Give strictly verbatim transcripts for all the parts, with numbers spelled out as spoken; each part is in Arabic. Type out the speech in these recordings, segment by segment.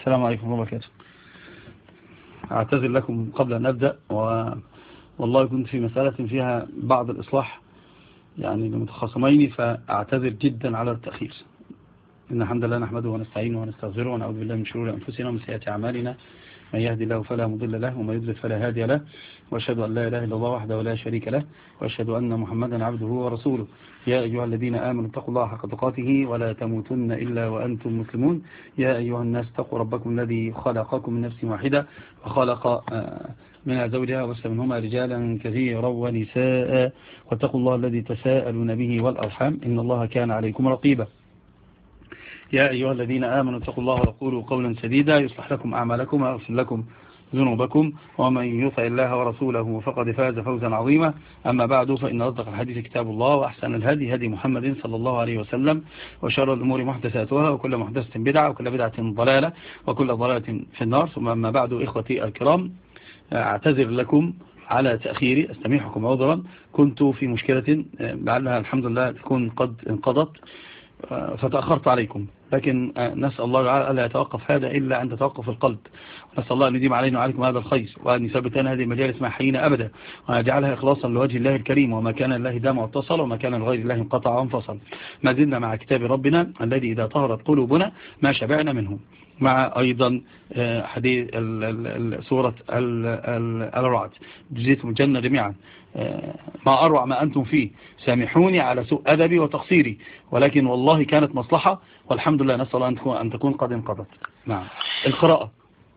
السلام عليكم ورحمة الله وبركاته. أعتذر لكم قبل أن أبدأ، و... والله كنت في مسألة فيها بعض الإصلاح يعني لمتخاصمين، فأعتذر جدا على التأخير. إن الحمد لله نحمده ونستعينه ونستغفره ونعوذ بالله من شرور أنفسنا ومن سيئات أعمالنا، من يهدي الله فلا مضل له ومن يضلل فلا هادي له، وأشهد أن لا إله إلا الله وحده لا شريك له، وأشهد أن محمدا عبده ورسوله. يا أيها الذين آمنوا اتقوا الله حق تقاته ولا تموتن إلا وأنتم مسلمون. يا أيها الناس اتقوا ربكم الذي خلقكم من نفس واحدة وخلق منها زوجها وبث منهما رجالا كثيرا ونساء، واتقوا الله الذي تساءلون به والأرحام إن الله كان عليكم رقيبا. يا أيها الذين آمنوا اتقوا الله وقولوا قولا سديدا يصلح لكم أعمالكم ويغفر لكم ذنوبكم، ومن يطع الله ورسوله فقد فاز فوزا عظيما. أما بعد، فإن أصدق الحديث كتاب الله، وأحسن الهدي هدي محمد صلى الله عليه وسلم، وشر الأمور محدثاتها، وكل محدثة بدعة، وكل بدعة ضلالة، وكل ضلالة في النار. ثم أما بعد، إخوتي الكرام، أعتذر لكم على تأخيري، أستميحكم عذرا. كنت في مشكلة لعلها الحمد لله تكون قد انقضت، فتأخرت عليكم، لكن نسأل الله ألا يتوقف هذا إلا عند توقف القلب. نسأل الله أن يديم علينا وعليكم هذا الخير، وأن يثبتنا هذه المجالس مع حينا أبدا، وأن يجعلها إخلاصا لوجه الله الكريم، وما كان الله دام واتصل، وما كان لغير الله انقطع وانفصل. ما زلنا مع كتاب ربنا الذي إذا طهرت قلوبنا ما شبعنا منه، مع أيضا حديث سورة الرعد. جزيتم الجنة جميعا، ما أروع ما أنتم فيه، سامحوني على سوء أدبي وتقصيري، ولكن والله كانت مصلحة، والحمد لله. نسأل أن تكون, أن تكون قد انقضت. نعم، القراءة.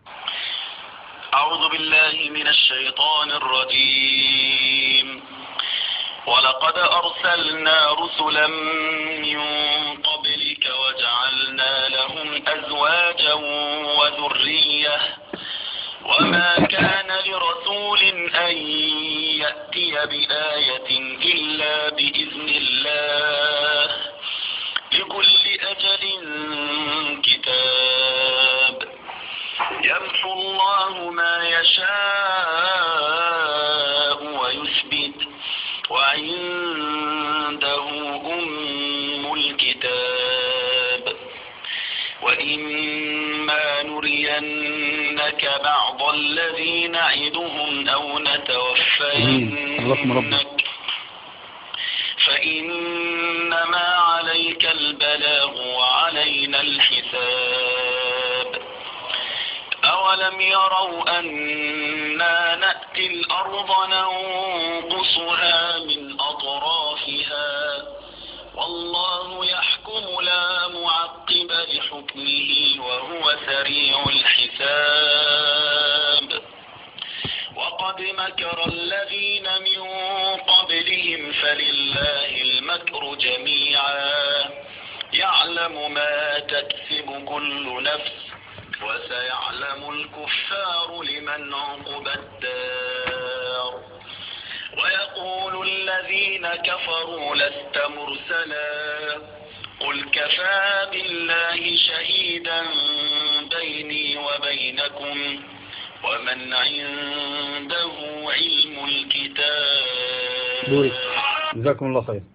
أعوذ بالله من الشيطان الرجيم. ولقد أرسلنا رسلا من قبلك وجعلنا لهم أزواجا وذرية، وما كان لرسول أن يأتي بآية إلا بإذن الله، لكل أجل كتاب، يمحو الله ما يشاء ويثبت، وعنده أم الكتاب. وإما نرينك بعض الذي نعدهم أو نتوفينك فإنما عليك البلاغ وعلينا الحساب. أولم يروا أنا نأتي الأرض ننقصها من أطرافها، والله يحكم لا معقب لحكمه وهو سريع الحساب. وقد مكر الذين من قبلهم فلله المكر جميعا، يعلم ما تكسب كل نفس، وسيعلم الكفار لمن عقبى الدار. ويقول الذين كفروا لست مرسلا، قل كفى بالله شهيدا بيني وبينكم ومن عنده علم الكتاب. جزاكم الله خير.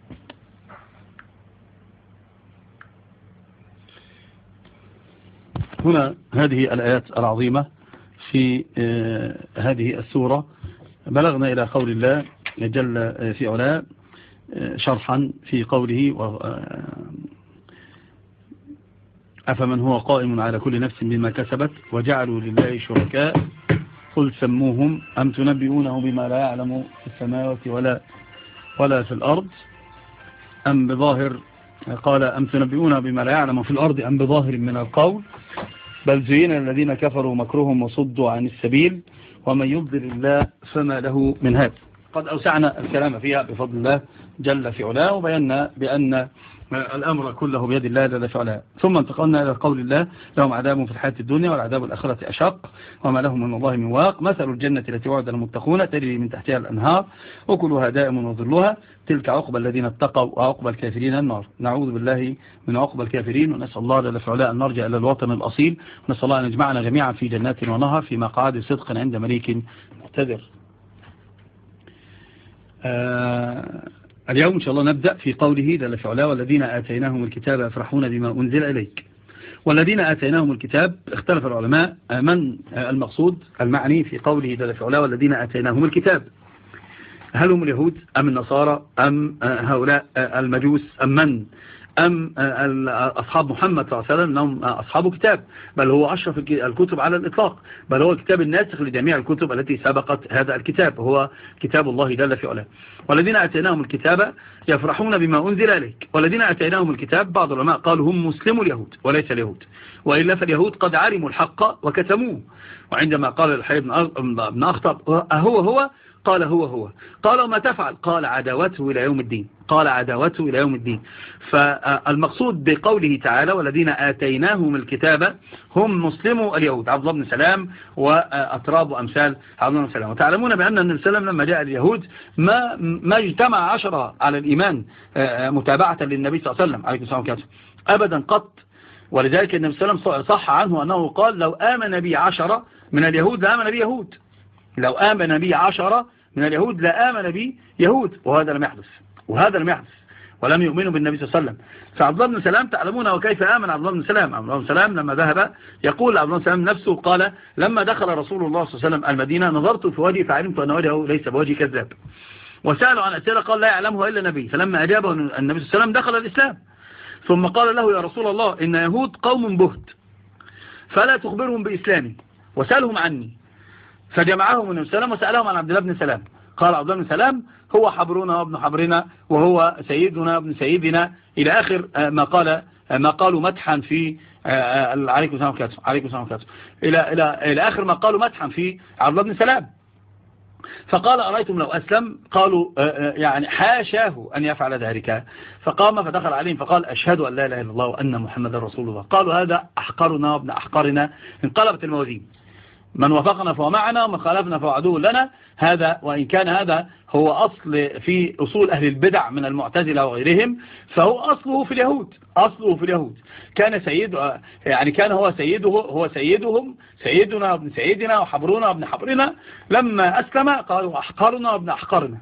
هنا هذه الآيات العظيمة في هذه السورة بلغنا إلى قول الله جل في علاه شرحا في قوله: أفمن هو قائم على كل نفس بما كسبت وجعلوا لله شركاء قل سموهم أم تنبئونه بما لا يعلم في السماوات ولا ولا في الأرض أم بظاهر قال أم تنبئونه بما لا يعلم في الأرض أم بظاهر من القول بل زين الذين كفروا مكرهم وصدوا عن السبيل ومن يضلل الله فما له من هاد. قد أوسعنا الكلام فيها بفضل الله جل في علاه، وبينا بأن الأمر كله بيد الله جل في علاه. ثم انتقلنا إلى قول الله: لهم عذاب في الحياة الدنيا والعذاب الآخرة أشق وما لهم من الله من واق، مثل الجنة التي وعد المتقون تجري من تحتها الأنهار أكلها دائم وظلها، تلك عقبى الذين اتقوا وعقبى الكافرين النار. نعوذ بالله من عقبى الكافرين، ونسأل الله جل في علاه أن نرجع إلى الوطن الأصيل، ونسأل الله أن يجمعنا جميعا في جنات ونهر في مقعد صدق عند مليك مقتدر. آه اليوم إن شاء الله نبدأ في قوله جل في علاه: والذين آتيناهم الكتاب يفرحون بما أنزل إليك والذين آتيناهم الكتاب اختلف العلماء من المقصود المعني في قوله جل في علاه والذين آتيناهم الكتاب، هل هم اليهود أم النصارى أم هؤلاء المجوس أم من أم أصحاب محمد صلى الله عليه وسلم أنهم أصحاب كتاب، بل هو أشرف الكتب على الإطلاق، بل هو كتاب الناسخ لجميع الكتب التي سبقت هذا الكتاب، هو كتاب الله جل في علاه. والذين أتيناهم الكتاب يفرحون بما أنزل إليك. والذين أتيناهم الكتاب بعض العلماء قالوا هم مسلموا اليهود وليس اليهود، وإلا فاليهود قد علموا الحق وكتموه. وعندما قال الحي بن أخطب أهو هو قال هو هو قال وما تفعل قال عداوته إلى يوم الدين قال عداوته إلى يوم الدين. فالمقصود بقوله تعالى والذين آتيناهم الكتاب هم مسلموا اليهود، عبد الله بن سلام وأتراب أمثال عبد الله بن سلام. وتعلمون بأن النبي صلى الله عليه وسلم لما جاء اليهود ما ما اجتمع عشرة على الإيمان متابعة للنبي صلى الله عليه وسلم عليه الصلاة والسلام أبدا قط. ولذلك النبي صلى الله عليه وسلم صح عنه أنه قال لو آمن بي عشرة من اليهود لآمن بي يهود، لو آمن بي عشرة من اليهود لا آمن بي يهود، وهذا لم يحدث وهذا لم يحدث ولم يؤمنوا بالنبي صلى الله عليه وسلم. فعبد الله بن سلام تعلمون وكيف آمن عبد الله بن سلام. عبد الله بن سلام لما ذهب يقول عبد الله بن سلام نفسه قال لما دخل رسول الله صلى الله عليه وسلم المدينة نظرت في وجهه فعلمت أن وجهه ليس بوجه كذاب، وسألوا عن أسئلة قال لا يعلمه إلا النبي، فلما أجابه النبي صلى الله عليه وسلم دخل الإسلام. ثم قال له يا رسول الله إن يهود قوم بهت فلا تخبرهم بإسلامي وسألهم عني، فجمعهم النبي صلى الله عليه وسلم وسألهم عن عبد الله بن سلام. قال عبد الله بن سلام هو حبرنا وابن حبرنا وهو سيدنا وابن سيدنا إلى آخر ما قال ما قالوا مدحا في عليكم السلام عليكم السلام عليكم إلى إلى إلى آخر ما قالوا مدحا في عبد الله بن سلام. فقال أرأيتم لو أسلم؟ قالوا يعني حاشاه أن يفعل ذلك. فقام فدخل عليهم فقال أشهد أن لا إله إلا الله وأن محمد رسول الله. قالوا هذا أحقرنا وابن أحقرنا. انقلبت الموازين، من وافقنا فهو معنا ومن خالفنا فهو عدو لنا. هذا وإن كان هذا هو أصل في أصول أهل البدع من المعتزلة وغيرهم، فهو أصله في اليهود أصله في اليهود كان سيد يعني كان هو سيده هو سيدهم سيدنا وابن سيدنا وحبرنا وابن حبرنا. لما أسلم قالوا أحقرنا وابن أحقرنا.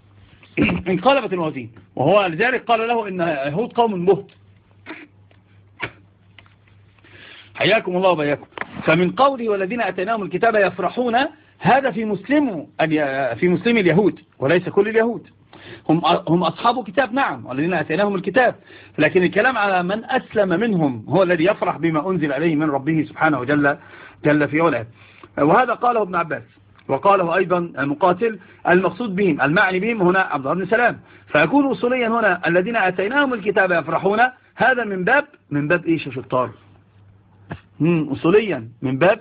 انقلبت الموازين، وهو لذلك قال له إن يهود قوم بهت. حياكم الله وبياكم. فمن قوله والذين أتيناهم الكتاب يفرحون هذا في مسلم في مسلم اليهود وليس كل اليهود، هم هم أصحاب كتاب نعم والذين أتيناهم الكتاب، لكن الكلام على من أسلم منهم هو الذي يفرح بما أنزل عليه من ربه سبحانه وجل جل في علاه. وهذا قاله ابن عباس وقاله أيضا مقاتل. المقصود بهم المعني بهم هنا عبد الله بن سلام. فيكون أصوليا هنا الذين أتيناهم الكتاب يفرحون هذا من باب من باب إيش يا شطار؟ أصوليا من باب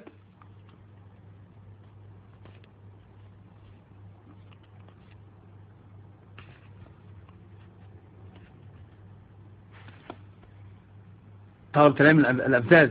طالب كلام الأبتاز.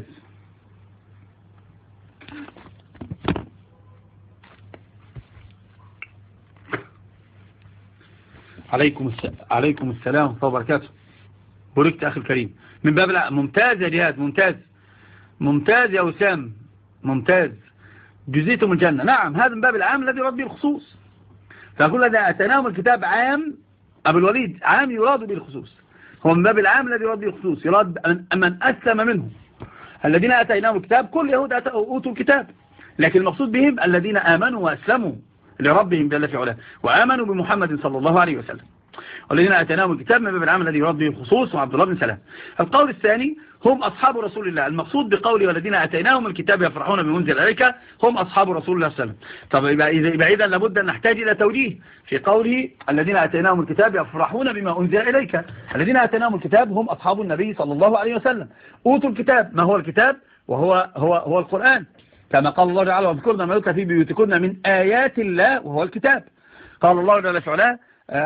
عليكم السلام عليكم السلام ورحمة الله وبركاته. بوركت أخي الكريم. من باب لا ممتاز يا جهاد ممتاز ممتاز يا وسام ممتاز. جزيتم الجنة. نعم هذا من باب العام الذي يراد به الخصوص. فأقول لنا أتناهم الكتاب عام أبو الوليد عام يراد به الخصوص، هو من باب العام الذي يراد به الخصوص، يراد من أسلم منه. الذين أتيناهم الكتاب كل يهود أوتوا الكتاب، لكن المقصود بهم الذين آمنوا وأسلموا لربهم جل في علاه وآمنوا بمحمد صلى الله عليه وسلم. والذين أتيناهم الكتاب من باب العام الذي يراد به الخصوص وعبد الله بن سلام. القول الثاني هم أصحاب رسول الله. المقصود بقوله والذين أتيناهم الكتاب يفرحون بما أنزل إليك هم أصحاب رسول الله صلى الله عليه وسلم. طب يبقى إذا لابد أن نحتاج إلى توجيه في قوله الذين أتيناهم الكتاب يفرحون بما أنزل إليك. الذين أتيناهم الكتاب هم أصحاب النبي صلى الله عليه وسلم، أوتوا الكتاب. ما هو الكتاب؟ وهو هو هو القرآن، كما قال الله تعالى واذكرنا ما يتلى في بيوتكن من آيات الله وهو الكتاب. قال الله جل في علاه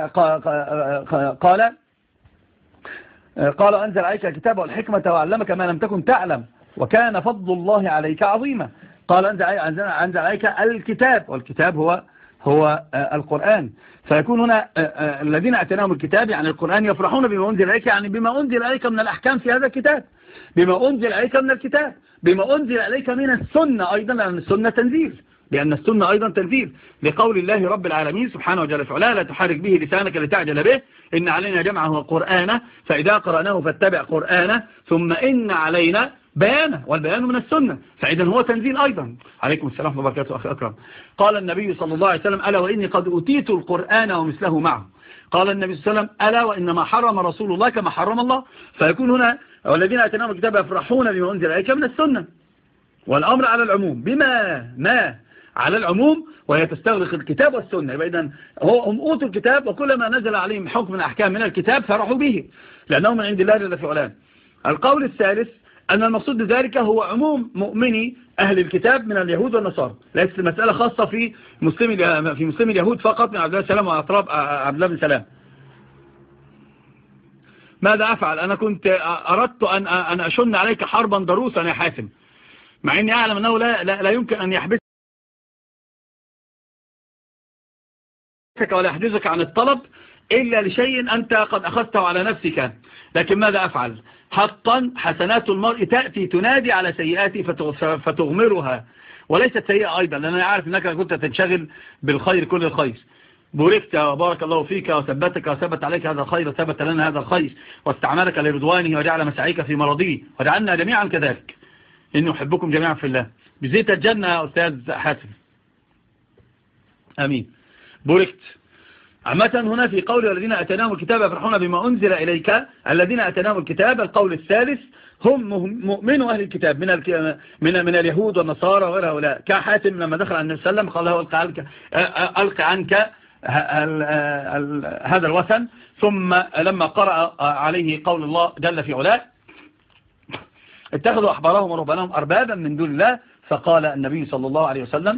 قال قال أنزل عليك الكتاب والحكمة وعلمك ما لم تكن تعلم وكان فضل الله عليك عظيما. قال أنزل عليك الكتاب والكتاب هو هو القرآن. فيكون هنا الذين أتيناهم الكتاب يعني القرآن يفرحون بما أنزل عليك، يعني بما أنزل عليك من الأحكام في هذا الكتاب، بما أنزل عليك من الكتاب، بما أنزل عليك من السنة أيضا، لأن السنة تنزيل، لأن السنة أيضا تنزيل لقول الله رب العالمين سبحانه وجل فعلا لا تحرك به لسانك لتعجل به إن علينا جمعه وقرآنه فإذا قرأناه فاتبع قرآنه ثم إن علينا بيانه، والبيان من السنة، فإذا هو تنزيل أيضا. عليكم السلام ورحمة الله وبركاته أخي أكرم. قال النبي صلى الله عليه وسلم ألا وإني قد أوتيت القرآن ومثله معه. قال النبي صلى الله عليه وسلم ألا وإنما حرم رسول الله كما حرم الله. فيكون هنا والذين آتيناهم الكتاب يفرحون بما أنزل إليك من السنة، والأمر على العموم بما ما على العموم، وهي تستغرق الكتاب والسنة. يبقى إذن هم أوتوا الكتاب، وكلما نزل عليهم حكم من أحكام من الكتاب فرحوا به لأنه من عند الله جل في علاه. القول الثالث أن المقصود بذلك هو عموم مؤمني أهل الكتاب من اليهود والنصارى، ليست المسألة خاصة في مسلم في مسلم اليهود فقط من عبد الله السلام وأطراب عبد الله بن سلام. ماذا أفعل؟ أنا كنت أردت أن أن أشن عليك حربا ضروسا يا حاتم، مع إني أعلم أنه لا, لا, لا يمكن أن يحبسك ولا يحجزك عن الطلب إلا لشيء أنت قد أخذته على نفسك. لكن ماذا أفعل؟ حقا حسنات المرء تأتي تنادي على سيئاته فتغمرها، وليست سيئة أيضا، لأن أنا عارف أنك كنت تنشغل بالخير كل الخير. بوركت وبارك الله فيك وثبتك وثبت عليك هذا الخير وثبت لنا هذا الخير واستعملك لرضوانه وجعل مساعيك في مرضيه وجعلنا جميعا كذلك. إني أحبكم جميعا في الله. بزيت الجنة يا أستاذ حاتم. أمين. بوركت. عامة هنا في قول الذين أتناهم الكتاب يفرحون بما أنزل إليك، الذين أتناهم الكتاب القول الثالث هم مؤمنوا أهل الكتاب من من من اليهود والنصارى وغير هؤلاء. كحاتم لما دخل على النبي صلى الله عليه وسلم قال له ألقى عنك, ألقى عنك هذا الوثن، ثم لما قرأ عليه قول الله جل في علاه اتخذوا أحبارهم ورهبانهم أربابا من دون الله، فقال النبي صلى الله عليه وسلم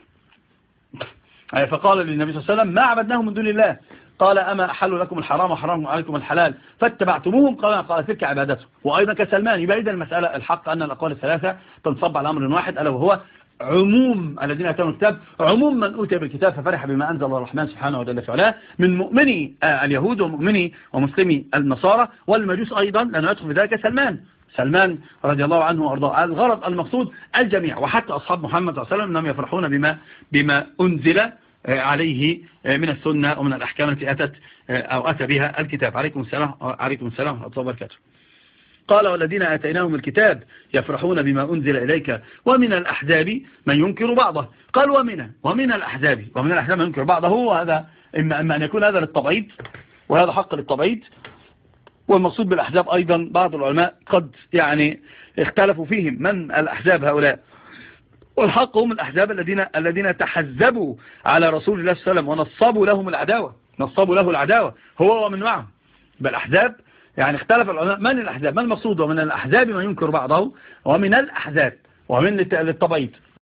فقال للنبي صلى الله عليه وسلم ما عبدناهم من دون الله، قال أما أحلوا لكم الحرام وحرام عليكم الحلال فاتبعتموهم، قال قال تلك عبادته. وأيضا كسلمان. يبقى إذا المسألة الحق أن الأقوال الثلاثة تنصب على أمر واحد، ألا وهو عموم الذين أتوا الكتاب، عموم من أوتي بالكتاب ففرح بما أنزل الرحمن سبحانه وتعالى في علاه من مؤمني اليهود ومؤمني ومسلمي النصارى والمجوس أيضا، لأنه يدخل في ذلك سلمان سلمان رضي الله عنه وأرضاه. الغرض المقصود الجميع، وحتى أصحاب محمد صلى الله عليه وسلم أنهم يفرحون بما بما أنزل عليه من السنة ومن الأحكام التي أتت أو أتى بها الكتاب. عليكم السلام عليكم السلام ورحمة الله وبركاته. قال والذين آتيناهم الكتاب يفرحون بما أنزل إليك ومن الأحزاب من ينكر بعضه. قال ومن ومن الأحزاب ومن الأحزاب من ينكر بعضه، وهذا إما, إما أن يكون هذا للتبعيد، وهذا حق للتبعيد. والمقصود بالأحزاب أيضا بعض العلماء قد يعني اختلفوا فيهم من الأحزاب هؤلاء، والحق هم الأحزاب الذين الذين تحزبوا على رسول الله صلى الله عليه وسلم ونصبوا لهم العداوة نصبوا له العداوة هو ومن معه. بالأحزاب يعني اختلف العلماء من الأحزاب، ما المقصود؟ ومن الأحزاب من ينكر بعضه، ومن الأحزاب ومن للتبعيد.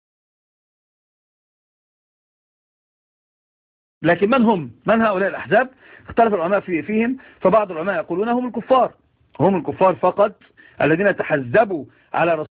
لكن من هم من هؤلاء الأحزاب؟ اختلف العلماء في فيهم، فبعض العلماء يقولون هم الكفار هم الكفار فقط الذين تحزبوا على رسول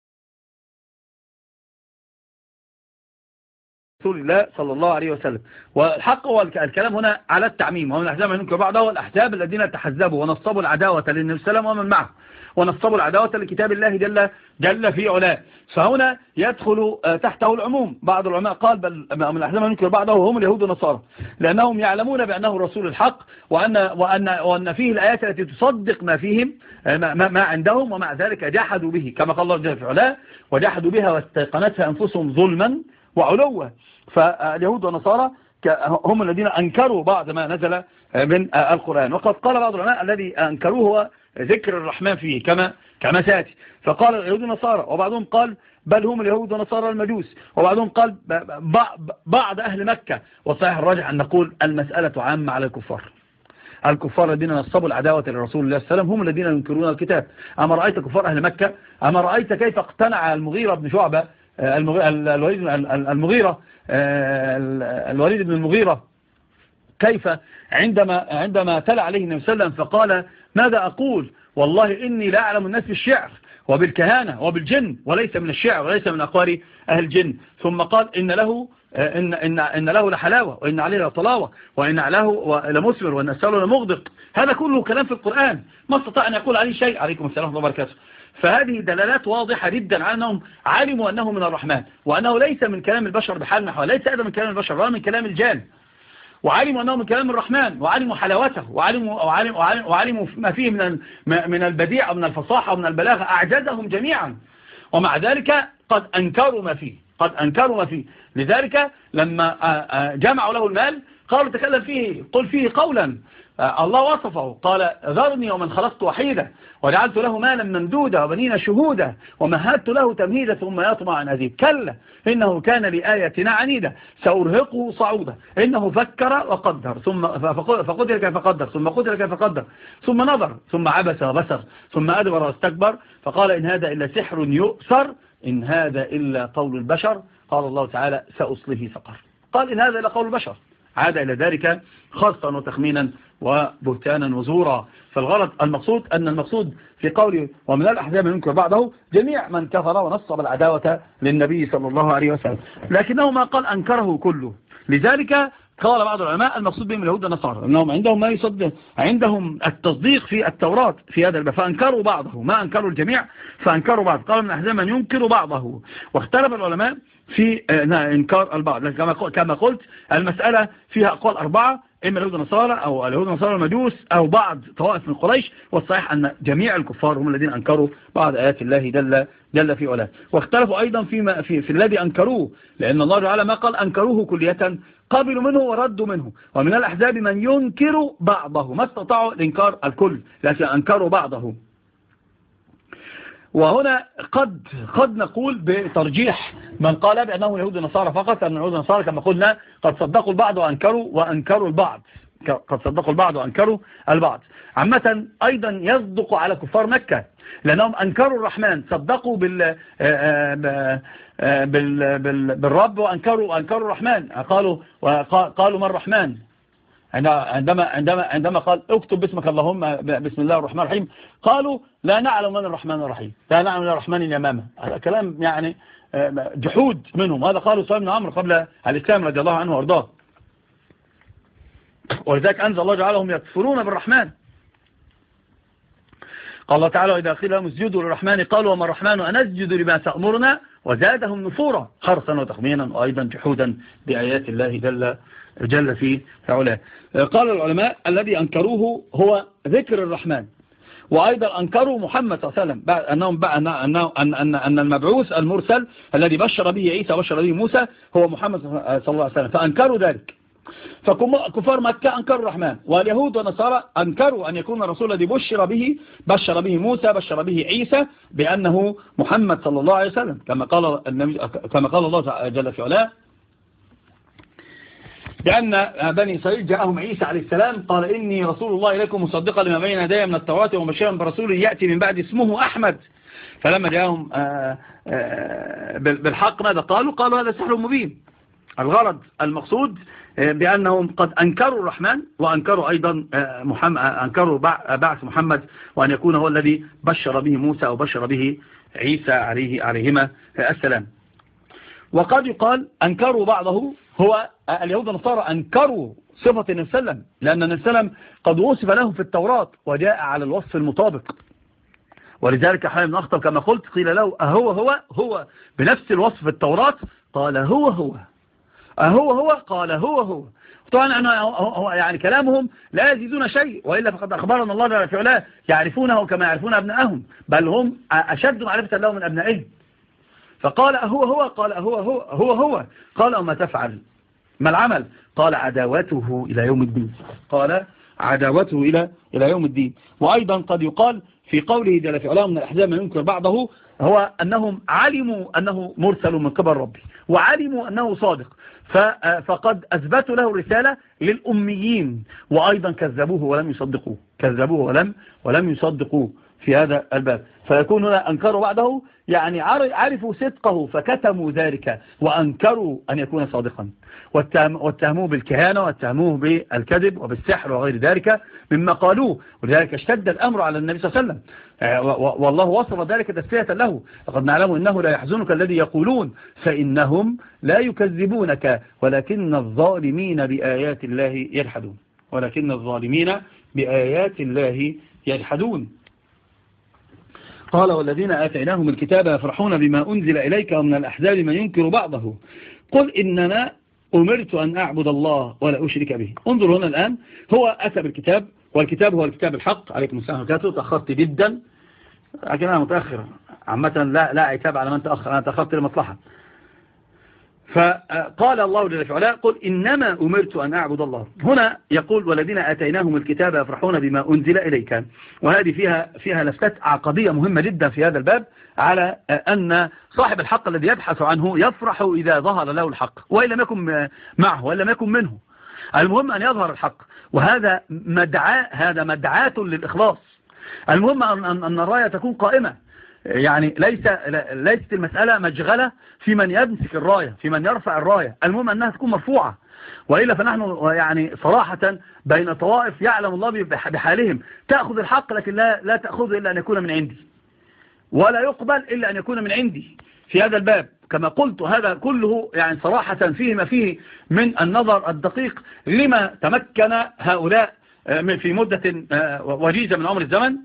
رسول الله صلى الله عليه وسلم. والحق هو الكلام هنا على التعميم، ومن الأحزاب من ينكر بعضه والأحزاب الذين تحزبوا ونصبوا العداوة للنبي صلى الله عليه وسلم ومن معه، ونصبوا العداوة لكتاب الله جل جل في علاه. فهنا يدخل تحته العموم. بعض العلماء قال بل من الأحزاب من ينكر بعضه هم اليهود والنصارى، لأنهم يعلمون بأنه رسول الحق، وأن وأن وأن فيه الآيات التي تصدق ما فيهم ما, ما عندهم، ومع ذلك جحدوا به كما قال الله جل في علاه وجحدوا بها واستيقنتها أنفسهم ظلما وعلوا. فاليهود والنصارى هم الذين أنكروا بعض ما نزل من القرآن. وقد قال بعض العلماء الذي أنكروه هو ذكر الرحمن فيه كما كما سيأتي. فقال اليهود والنصارى، وبعضهم قال بل هم اليهود والنصارى المجوس، وبعضهم قال بعض أهل مكة. والصحيح الراجح أن نقول المسألة عامة على الكفار. الكفار الذين نصبوا العداوة لرسول الله صلى الله عليه وسلم هم الذين ينكرون الكتاب. أما رأيت كفار أهل مكة؟ أما رأيت كيف اقتنع المغيرة بن شعبة الوليد المغيرة الوليد بن المغيرة كيف عندما عندما تلا عليه النبي صلى الله عليه وسلم فقال ماذا أقول؟ والله إني لا أعلم الناس بالشعر وبالكهانة وبالجن وليس من الشعر وليس من أقوال أهل الجن. ثم قال إن له إن إن إن له لحلاوة وإن عليه لطلاوة وإن له لمثمر وإن أسأله لمغدق. هذا كله كلام في القرآن، ما استطاع أن يقول عليه شيء. عليكم السلام ورحمة الله وبركاته. فهذه دلالات واضحة جدا على أنهم علموا أنه من الرحمن، وأنه ليس من كلام البشر بحال نحو، ليس هذا من كلام البشر ولا من كلام الجان. وعلموا أنه من كلام الرحمن، وعلموا حلاوته، وعلموا, وعلموا, وعلموا, وعلموا ما فيه من من البديع ومن الفصاحة ومن البلاغة، أعجزهم جميعا، ومع ذلك قد أنكروا ما فيه قد أنكروا ما فيه لذلك لما جمعوا له المال قالوا تكلم فيه، قل فيه قولا. الله وصفه قال ذرني ومن خلقت وحيدا وجعلت له مالا ممدودا وبنين شهودا ومهدت له تمهيدا ثم يطمع أن أزيد كلا إنه كان لآياتنا عنيدا سأرهقه صعودا إنه فكر وقدر ثم فقدر كيف قدر ثم قدر كيف قدر ثم نظر ثم عبس وبسر ثم أدبر واستكبر فقال إن هذا إلا سحر يؤثر إن هذا إلا قول البشر. قال الله تعالى سأصله سقر. قال إن هذا إلا قول البشر، عاد إلى ذلك خاصة وتخمينا وبهتانا وزورا. فالغرض المقصود أن المقصود في قوله ومن الأحزاب من ينكر بعضه جميع من كفر ونصب العداوة للنبي صلى الله عليه وسلم، لكنه ما قال أنكره كله. لذلك قال بعض العلماء المقصود بهم اليهود والنصارى أنهم عندهم ما يصدق، عندهم التصديق في التوراة في هذا الباب، فأنكروا بعضه ما أنكروا الجميع فأنكروا بعض. قال من الأحزاب من ينكر بعضه، واختلف العلماء في إنكار البعض. كما قلت المسألة فيها أقوال أربعة، إما اليهود والنصارى أو اليهود والنصارى المجوس أو بعض طوائف من قريش، والصحيح أن جميع الكفار هم الذين أنكروا بعض آيات الله جل جل في علاه. واختلفوا أيضا في في, في الذي أنكروه، لأن الله تعالى ما قال أنكروه كلية، قبلوا منه وردوا منه. ومن الأحزاب من ينكر بعضه، ما استطاعوا الإنكار الكل لكن أنكروا بعضه. وهنا قد قد نقول بترجيح من قال بأنه يهود النصارى فقط، أن اليهود النصارى كما قلنا قد صدقوا البعض وأنكروا وأنكروا البعض قد صدقوا البعض وأنكروا البعض. عامة أيضا يصدق على كفار مكة، لأنهم أنكروا الرحمن، صدقوا بال بال بالرب وأنكروا وأنكروا الرحمن. قالوا قالوا ما الرحمن، عندما عندما عندما قال اكتب باسمك اللهم بسم الله الرحمن الرحيم، قالوا لا نعلم من الرحمن الرحيم، لا نعلم من الرحمن اليمامة. هذا كلام يعني جحود منهم. هذا قالوا سؤال بن عمرو قبل الإسلام رضي الله عنه وارضاه. ولذلك أنزل الله جعلهم يكفرون بالرحمن. قال الله تعالى وإذا قيل لهم اسجدوا للرحمن قالوا وما الرحمن أنسجد لما تأمرنا وزادهم نفورا حرصا وتخمينا وأيضا جحودا بآيات الله جل جل في علاه. قال العلماء الذي أنكروه هو ذكر الرحمن، وأيضا أنكروا محمد صلى الله عليه وسلم، أنهم أن أن أن أن المبعوث المرسل الذي بشر به عيسى وبشر به موسى هو محمد صلى الله عليه وسلم، فأنكروا ذلك. فكفار مكة أنكروا الرحمن، واليهود والنصارى أنكروا أن يكون الرسول الذي بشر به بشر به موسى بشر به عيسى بأنه محمد صلى الله عليه وسلم، كما قال النبي كما قال الله جل في علاه لأن بني إسرائيل جاءهم عيسى عليه السلام قال إني رسول الله إليكم مصدقا لما بين يدي من التوراة ومبشرا برسول يأتي من بعد اسمه أحمد. فلما جاءهم بالحق ماذا قالوا؟ قالوا هذا سحر مبين. الغرض المقصود بأنهم قد أنكروا الرحمن وأنكروا أيضا محمد، أنكروا بعث محمد وأن يكون هو الذي بشر به موسى أو بشر به عيسى عليه عليهما السلام. وقد يقال أنكروا بعضه، هو اليهود والنصارى أنكروا صفة النبي صلى الله عليه وسلم، لأن النبي صلى الله عليه وسلم قد وصف له في التوراة وجاء على الوصف المطابق. ولذلك حين بن أخطب كما قلت قيل له أهو هو هو بنفس الوصف في التوراة؟ قال هو هو. أهو هو؟ قال هو هو. طبعا أنا هو يعني كلامهم لا يزيدون شيء، وإلا فقد أخبرنا الله جل في علاه يعرفونه كما يعرفون أبنائهم، بل هم أشد معرفة له من أبنائهم. فقال أهو هو؟ قال هو هو هو هو. قال وما تفعل؟ ما العمل؟ قال عداوته إلى يوم الدين. قال عداوته إلى إلى يوم الدين. وأيضا قد يقال في قوله جل في علاه من الأحزاب من ينكر بعضه هو أنهم علموا أنه مرسل من قبل ربي وعلموا أنه صادق، فقد أثبتوا له الرسالة للأميين وأيضا كذبوه ولم يصدقوه كذبوه ولم ولم يصدقوه في هذا الباب. فيكون هنا أنكروا بعده يعني عرفوا صدقه فكتموا ذلك وأنكروا أن يكون صادقا، واتهموه بالكهانة واتهموه بالكذب وبالسحر وغير ذلك مما قالوه. ولذلك اشتد الأمر على النبي صلى الله عليه وسلم، والله وصف ذلك تسلية له لقد نعلم إنه لا يحزنك الذي يقولون فإنهم لا يكذبونك ولكن الظالمين بآيات الله يجحدون ولكن الظالمين بآيات الله يجحدون. قال والذين آتيناهم الكتاب يفرحون بما أنزل إليك ومن الأحزاب من ينكر بعضه قل إنما أمرت أن أعبد الله ولا أشرك به. انظر هنا الآن، هو أتى بالكتاب، والكتاب هو الكتاب الحق. عليكم السلام وبركاته. تأخرت جدا، لكن أنا متأخر عامة، لا لا عتاب على من تأخر، أنا تأخرت لمصلحة. فقال الله جل وعلا قل إنما أمرت أن أعبد الله. هنا يقول والذين آتيناهم الكتاب يفرحون بما أنزل إليك. وهذه فيها فيها لفتات عقدية مهمة جدا في هذا الباب، على أن صاحب الحق الذي يبحث عنه يفرح إذا ظهر له الحق، وإن لم يكن معه وإن لم يكن منه. المهم أن يظهر الحق، وهذا مدعاة هذا مدعاة للإخلاص. المهم أن أن الراية تكون قائمة، يعني ليس ليست المسألة مشغلة في من يمسك الراية، في من يرفع الراية. المهم أنها تكون مرفوعة، وإلا فنحن يعني صراحة بين طوائف يعلم الله بحالهم، تأخذ الحق لكن لا لا تأخذه إلا أن يكون من عندي، ولا يقبل إلا أن يكون من عندي. في هذا الباب كما قلت هذا كله يعني صراحة فيه ما فيه من النظر الدقيق لما تمكن هؤلاء في مدة وجيزة من عمر الزمن،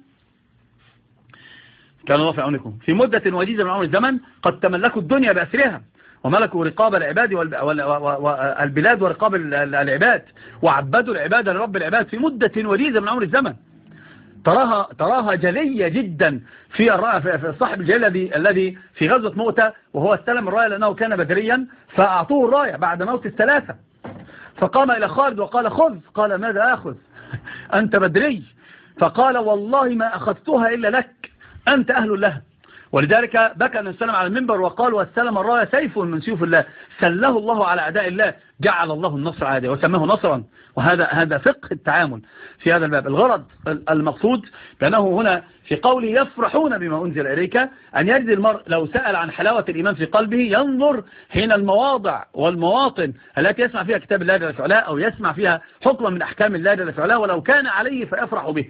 كان الله في عونكم، في مدة وجيزة من عمر الزمن قد تملكوا الدنيا بأسرها، وملكوا رقاب العباد والبلاد ورقاب العباد، وعبدوا العباد لرب العباد في مدة وجيزة من عمر الزمن. تراها تراها جلية جدا في الصاحب الجليل الذي الذي في غزوة مؤتة، وهو استلم الراية لأنه كان بدريا، فأعطوه الراية بعد موت الثلاثة، فقام إلى خالد وقال خذ، قال ماذا أخذ أنت بدري؟ فقال والله ما أخذتها إلا لك، أنت أهل لها. ولذلك بكى النبي صلى الله عليه وسلم على المنبر وقال واستلم الراية سيف من سيوف الله، سله الله على أعداء الله، جعل الله النصر عادي وسماه نصرا. وهذا هذا فقه التعامل في هذا الباب. الغرض المقصود بأنه هنا في قوله يفرحون بما أنزل إليك، أن يجد المرء لو سأل عن حلاوة الإيمان في قلبه ينظر حين المواضع والمواطن التي يسمع فيها كتاب الله جل وعلا، أو يسمع فيها حكما من أحكام الله جل وعلا، ولو كان عليه فيفرح به.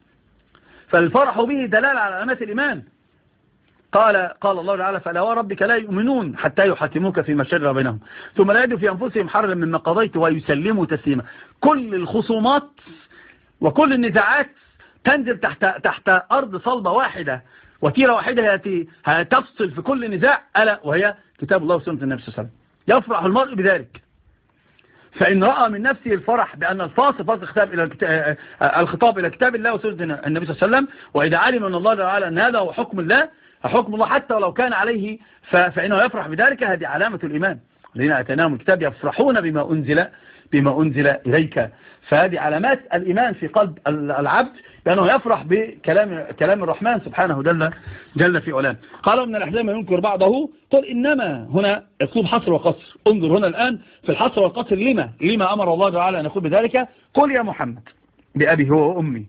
فالفرح به دلالة على علامات الإيمان. قال قال الله تعالى فلا وربك لا يؤمنون حتى يحكموك فيما شجر بينهم ثم لا يجدوا في أنفسهم حرجا مما قضيت ويسلموا تسليما. كل الخصومات وكل النزاعات تنزل تحت تحت أرض صلبة واحدة، وتيرة واحدة التي تفصل في كل نزاع، ألا وهي كتاب الله وسنة النبي صلى الله عليه وسلم. يفرح المرء بذلك، فإن رأى من نفسه الفرح بأن الفاصل فاصل الخطاب إلى الخطاب إلى كتاب الله وسنة النبي صلى الله عليه وسلم، وإذا علم أن الله تعالى أن هذا هو حكم الله حكم الله حتى ولو كان عليه فإنه يفرح بذلك، هذه علامة الإيمان. الذين آتيناهم الكتاب يفرحون بما أنزل بما أنزل إليك. فهذه علامات الإيمان في قلب العبد، لأنه يفرح بكلام كلام الرحمن سبحانه جل جل في علام. قالوا من الأحزاب ينكر بعضه، قل إنما هنا اسلوب حصر وقصر. انظر هنا الآن في الحصر والقصر لما لما أمر الله تعالى أن يقول بذلك. قل يا محمد بأبي هو وأمي،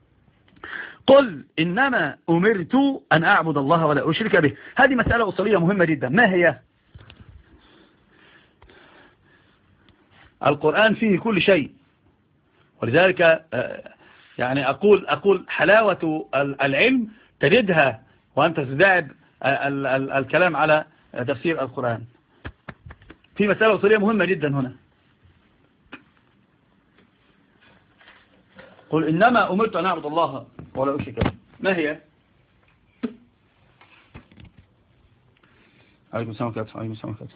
قل إنما أمرت أن أعبد الله ولا أشرك به. هذه مسألة أصولية مهمة جدا. ما هي؟ القرآن فيه كل شيء، ولذلك يعني أقول أقول حلاوة العلم تجدها وأنت تداعب الكلام على تفسير القرآن. في مسألة أصولية مهمة جدا هنا. قل إنما أمرت أن أعبد الله ولا أشرك به. ما هي؟ عليكم السلام عليكم السلام عليكم.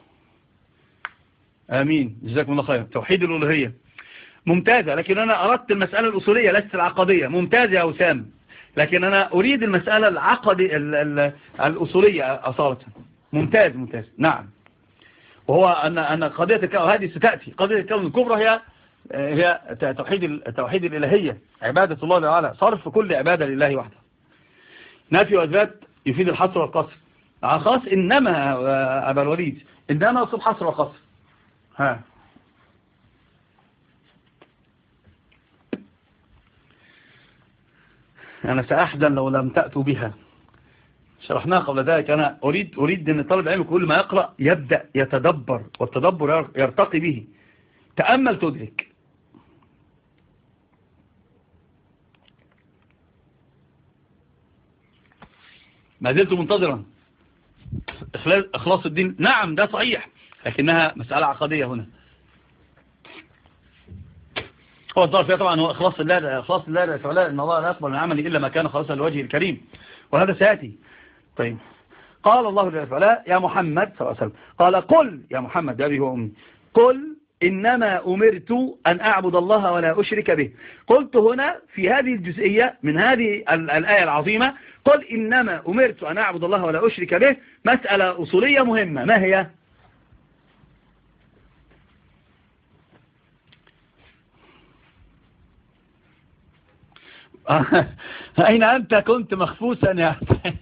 آمين، جزاكم الله خير. توحيد الألوهية ممتازة، لكن أنا أردت المسألة الأصولية ليست العقدية. ممتازة يا أسامة، لكن أنا أريد المسألة العقدية الأصولية أصالة. ممتاز ممتاز نعم. وهو أن أن قضية الكون هذه ستأتي. قضية الكون الكبرى هي هي توحيد التوحيد الإلهية، عبادة الله تعالى، صرف كل عبادة لله وحده. نافي وإثبات يفيد الحصر والقصر. خاص إنما أبا الوليد إنما أصب حصر وقصر. ها أنا سأحزن لو لم تأتوا بها. شرحناها قبل ذلك. أنا أريد أريد أن طالب العلم كل ما يقرأ يبدأ يتدبر، والتدبر يرتقي به. تأمل تدرك. ما زلت منتظرا إخلاص الدين. نعم ده صحيح، لكنها مسألة عقدية هنا. هو الظاهر فيها طبعا هو إخلاص الله، إخلاص الله تعالى إن الله لا يقبل من عمل إلا ما كان خالصا لوجهه الكريم، وهذا سيأتي. طيب قال الله جل وعلا يا محمد صلى الله عليه وسلم، قال قل يا محمد أبي وأمي، قل إنما أمرت أن أعبد الله ولا أشرك به. قلت هنا في هذه الجزئية من هذه الآية العظيمة قل إنما أمرت أن أعبد الله ولا أشرك به مسألة أصولية مهمة. ما هي؟ أين أنت كنت مخفوسا يا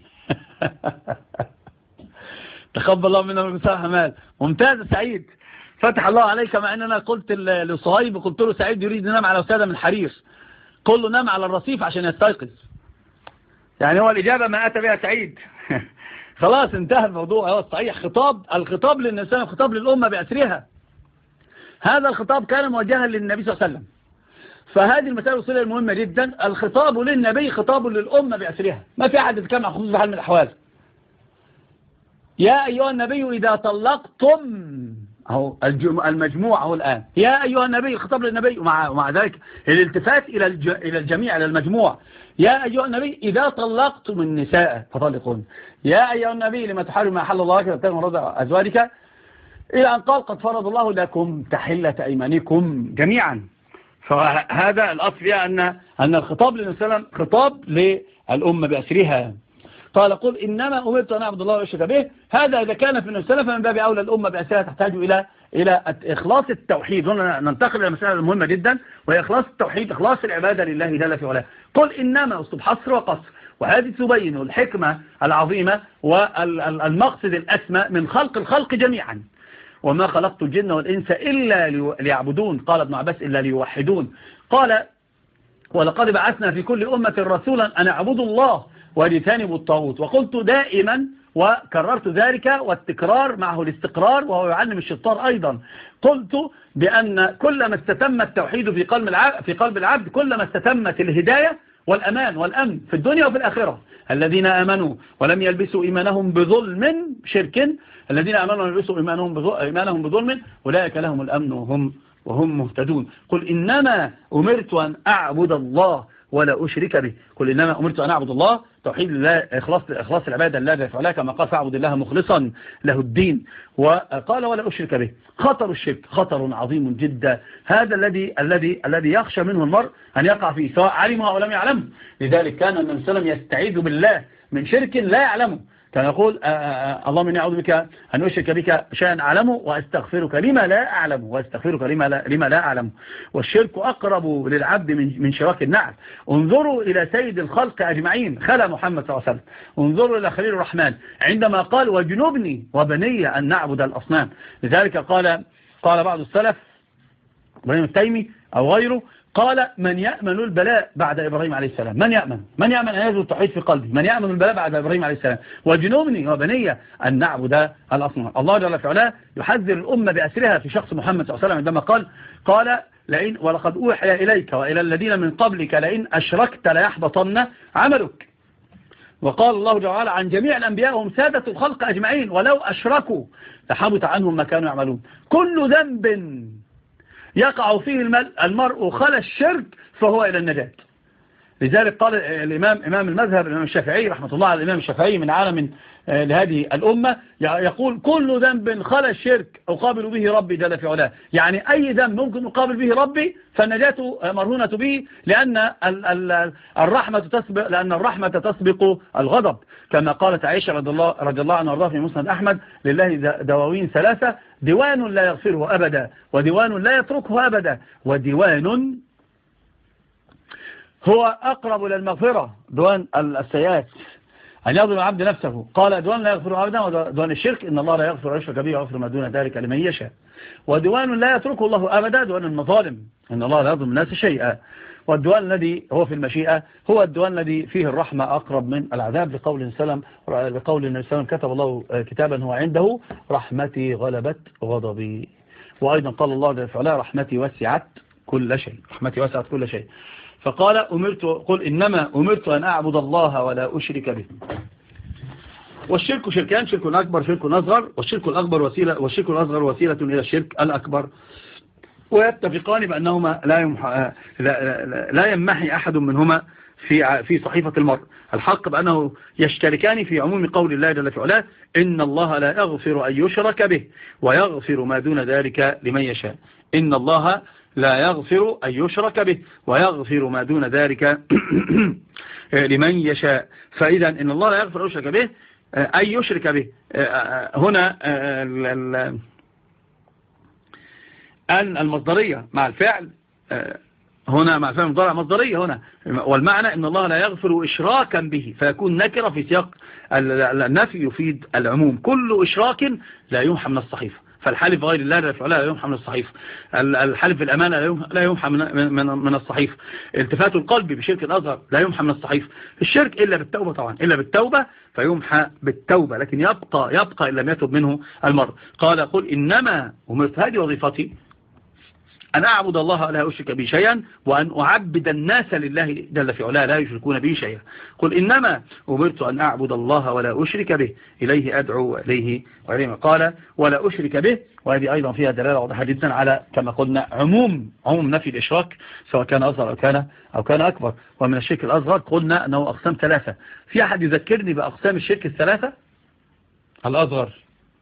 تقبل الله منا ومن حمال. ممتاز سعيد، فتح الله عليك. مع أن أنا قلت لصهيب قلت له سعيد يريد ينام على وسادة من حرير، قل له نام على الرصيف عشان يستيقظ. يعني هو الإجابة ما أتى بها سعيد. خلاص انتهى الموضوع. هو صحيح خطاب الخطاب للنساء خطاب للأمة بأسرها. هذا الخطاب كان موجها للنبي صلى الله عليه وسلم، فهذه المسألة الأصولية المهمة جدا. الخطاب للنبي خطاب للأمة بأسرها، ما في أحد يتكلم عن خصوص بحال من الأحوال. يا أيها النبي إذا طلقتم، أهو المجموع أهو الآن، يا أيها النبي الخطاب للنبي، ومع, ومع ذلك الالتفات إلى إلى الجميع إلى المجموع. يا أيها النبي إذا طلقتم النساء فطلقون. يا أيها النبي لما تحرم ما حل الله لك وتبتغي مرضى أزواجك، إلى أن قال قد فرض الله لكم تحلة أيمانكم جميعا. فهذا الأصل فيها أن أن الخطاب للنساء خطاب للأمة بأسرها. قال قل إنما أمرت أن أعبد الله ولا أشرك به. هذا إذا كان في النساء فمن باب أولى الأمة بأسرها تحتاج إلى إلى إخلاص التوحيد. هنا ننتقل إلى المسألة المهمة جدا، وهي إخلاص التوحيد، إخلاص العبادة لله جل في علاه. قل إنما أسلوب حصر وقصر، وهذه تبين الحكمة العظيمة والمقصد الأسمى من خلق الخلق جميعا. وما خلقت الجن والإنس إلا ليعبدون. قال ابن عباس إلا ليوحدون. قال ولقد بعثنا في كل أمة رسولا أن اعبدوا الله واجتنبوا الطاغوت. وقلت دائما وكررت ذلك، والتكرار معه الاستقرار، وهو يعلم الشطار أيضا. قلت بأن كلما استتم التوحيد في قلب العبد في قلب العبد كلما استتمت الهداية والأمان والأمن في الدنيا وفي الآخرة. الذين آمنوا ولم يلبسوا إيمانهم بظلم شرك، الذين آمنوا ولم يلبسوا إيمانهم بظلم أولئك لهم الأمن وهم وهم مهتدون. قل إنما أمرت أن أعبد الله ولا أشرك به. قل إنما أمرت أن أعبد الله، توحيد الله، إخلاص إخلاص العبادة لله فعلا كما قال فاعبد الله مخلصا له الدين. وقال ولا أشرك به. خطر الشرك خطر عظيم جدا، هذا الذي الذي الذي يخشى منه المرء أن يقع فيه سواء علمه أو لم يعلمه. لذلك كان النبي صلى الله عليه وسلم يستعيذ بالله من شرك لا يعلمه. كان يقول اللهم إني أعوذ بك أن أشرك بك شيئا أعلمه وأستغفرك لما لا أعلمه وأستغفرك لما لا, لما لا أعلمه. والشرك أقرب للعبد من من شراك النعل. انظروا إلى سيد الخلق أجمعين خلى محمد صلى الله عليه وسلم. انظروا إلى خليل الرحمن عندما قال وجنوبني وبني أن نعبد الأصنام. لذلك قال قال بعض السلف ابراهيم التيمي أو غيره قال من يأمن البلاء بعد إبراهيم عليه السلام. من يأمن من يأمن أن يزول التوحيد في قلبي؟ من يأمن البلاء بعد إبراهيم عليه السلام؟ وجنوبني وبني أن نعبد الأصنام. الله جل وعلا يحذر الأمة بأسرها في شخص محمد صلى الله عليه وسلم عندما قال قال لئن ولقد أوحي إليك وإلى الذين من قبلك لئن أشركت ليحبطن عملك. وقال الله جل وعلا عن جميع الأنبياء هم سادة الخلق أجمعين ولو أشركوا لحبط عنهم ما كانوا يعملون. كل ذنب يقع فيه المرء خلى الشرك فهو إلى النجاة. لذلك قال الإمام إمام المذهب الإمام الشافعي رحمة الله على الإمام الشافعي من عالم لهذه الأمة يقول كل ذنب خلى الشرك أقابل به ربي جل في علاه. يعني أي ذنب ممكن أقابل به ربي فالنجاة مرهونة به، لأن الرحمة تسبق لأن الرحمة تسبق الغضب، كما قالت عائشة رضي الله رضي الله عنها وارضاها في مسند أحمد لله دواوين ثلاثة: ديوان لا يغفره أبدا، وديوان لا يتركه أبدا، وديوان هو أقرب للمغفرة ديوان السيئات أن يظلم العبد نفسه. قال ديوان لا يغفره أبدا وديوان الشرك إن الله لا يغفر ويشرك به ويغفر ما دون ذلك لمن يشاء. وديوان لا يتركه الله أبدا ديوان المظالم إن الله لا يظلم الناس شيئا. والديوان الذي هو في المشيئة هو الديوان الذي فيه الرحمة أقرب من العذاب، لقول سلم لقول النبي صلى الله عليه وسلم كتب الله كتابا هو عنده رحمتي غلبت غضبي. وأيضا قال الله جل وعلا رحمتي وسعت كل شيء، رحمتي وسعت كل شيء. فقال أمرت قل إنما أمرت أن أعبد الله ولا أشرك به. والشرك شركان، شرك أكبر شرك أصغر، والشرك الأكبر وسيلة والشرك الأصغر وسيلة إلى الشرك الأكبر، ويتفقان بأنهما لا يمح... لا... لا يمحي أحد منهما في في صحيفة المرء. الحق بأنه يشتركان في عموم قول الله جل في علاه إن الله لا يغفر أن يشرك به ويغفر ما دون ذلك لمن يشاء. إن الله لا يغفر أن يشرك به ويغفر ما دون ذلك لمن يشاء. فإذا إن الله لا يغفر أن يشرك به أن يشرك به هنا أن المصدرية مع الفعل هنا مع فعل مضارع مصدرية هنا، والمعنى ان الله لا يغفر اشراكا به، فيكون نكرة في سياق النفي يفيد العموم. كل اشراك لا يمحى من الصحيفة، فالحلف غير الله لا يمحى من الصحيفة، الحلف بالأمانة لا يمحى من, من, من الصحيفة، التفات القلب بشرك الأصغر لا يمحى من الصحيفة، الشرك إلا بالتوبة طبعا، إلا بالتوبة فيمحى بالتوبة، لكن يبقى يبقى إن لم يتب منه المرء. قال قل إنما أمرت، هذه وظيفتي، أن أعبد الله لا أشرك به شيئا وأن أعبد الناس لله جل في علاه لا يشركون به شيئا. قل إنما أمرت أن أعبد الله ولا أشرك به إليه أدعو وإليه وإليه ما قال ولا أشرك به. وهذه أيضا فيها دلالة واضحة جدا على كما قلنا عموم عموم نفي الإشراك سواء كان أصغر أو كان أو كان أكبر. ومن الشرك الأصغر قلنا أنه أقسام ثلاثة. في أحد يذكرني بأقسام الشرك الثلاثة الأصغر؟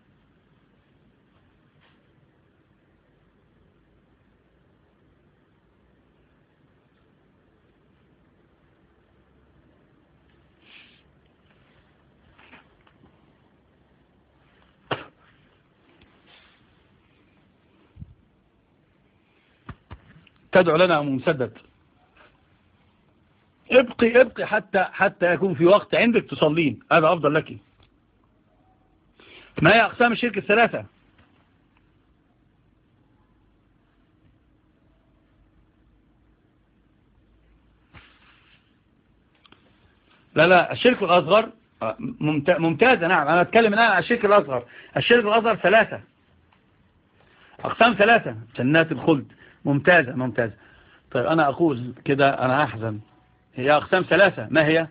تدعو لنا أم مسدد. ابقي ابقي حتى حتى يكون في وقت عندك تصلين، هذا أفضل لك. ما هي أقسام الشرك الثلاثة؟ لا لا الشرك الأصغر ممتازة. نعم أنا أتكلم الآن عن الشرك الأصغر. الشرك الأصغر ثلاثة أقسام، ثلاثة جنات الخلد. ممتازة ممتازة. طيب أنا أقول كده أنا أحزن، هي أقسام ثلاثة. ما هي؟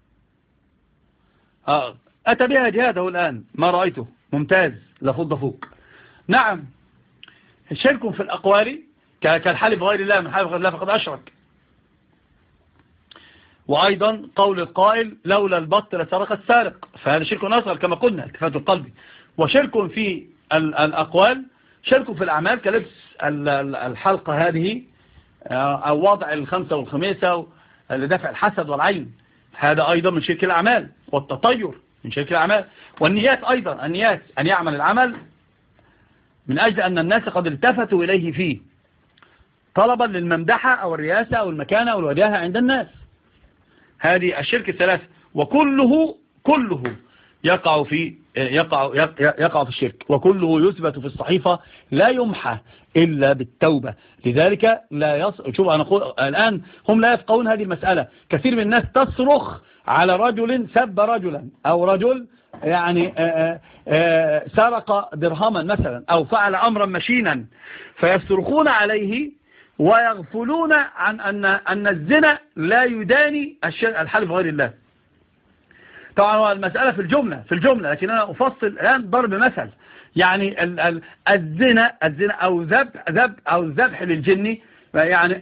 آه. أتى بها جهاده الآن ما رأيته. ممتاز لفض فوق. نعم الشرك في الأقوال كالحلف غير الله، من حلف غير الله فقد أشرك. وأيضا قول القائل لولا البط لسرق السارق، فهذا شرك أصغر كما قلنا التفات القلب. وشرك في الأقوال شرك في الأعمال كلبس الحلقة هذه أو وضع الخمسة والخميسة لدفع الحسد والعين، هذا أيضا من شرك الأعمال. والتطير من شرك الأعمال. والنيات أيضا، النيات أن يعمل العمل من أجل أن الناس قد التفتوا إليه فيه طلبا للممدحة أو الرئاسة أو المكانة أو الوجاهة عند الناس. هذه الشرك الثلاثة وكله كله يقع في يقع يقع في الشرك، وكله يثبت في الصحيفة لا يمحى إلا بالتوبة. لذلك لا يص... شوف أنا أقول الآن هم لا يفقهون هذه المسألة. كثير من الناس تصرخ على رجل سب رجلا أو رجل يعني آآ آآ سرق درهما مثلا أو فعل أمرا مشينا، فيصرخون عليه ويغفلون عن أن أن الزنا لا يداني الحلف غير الله. طبعا المسألة في الجملة في الجملة لكن أنا أفصل الآن ضرب مثل. يعني الزنا الزنا أو ذبح ذبح أو الذبح للجن، يعني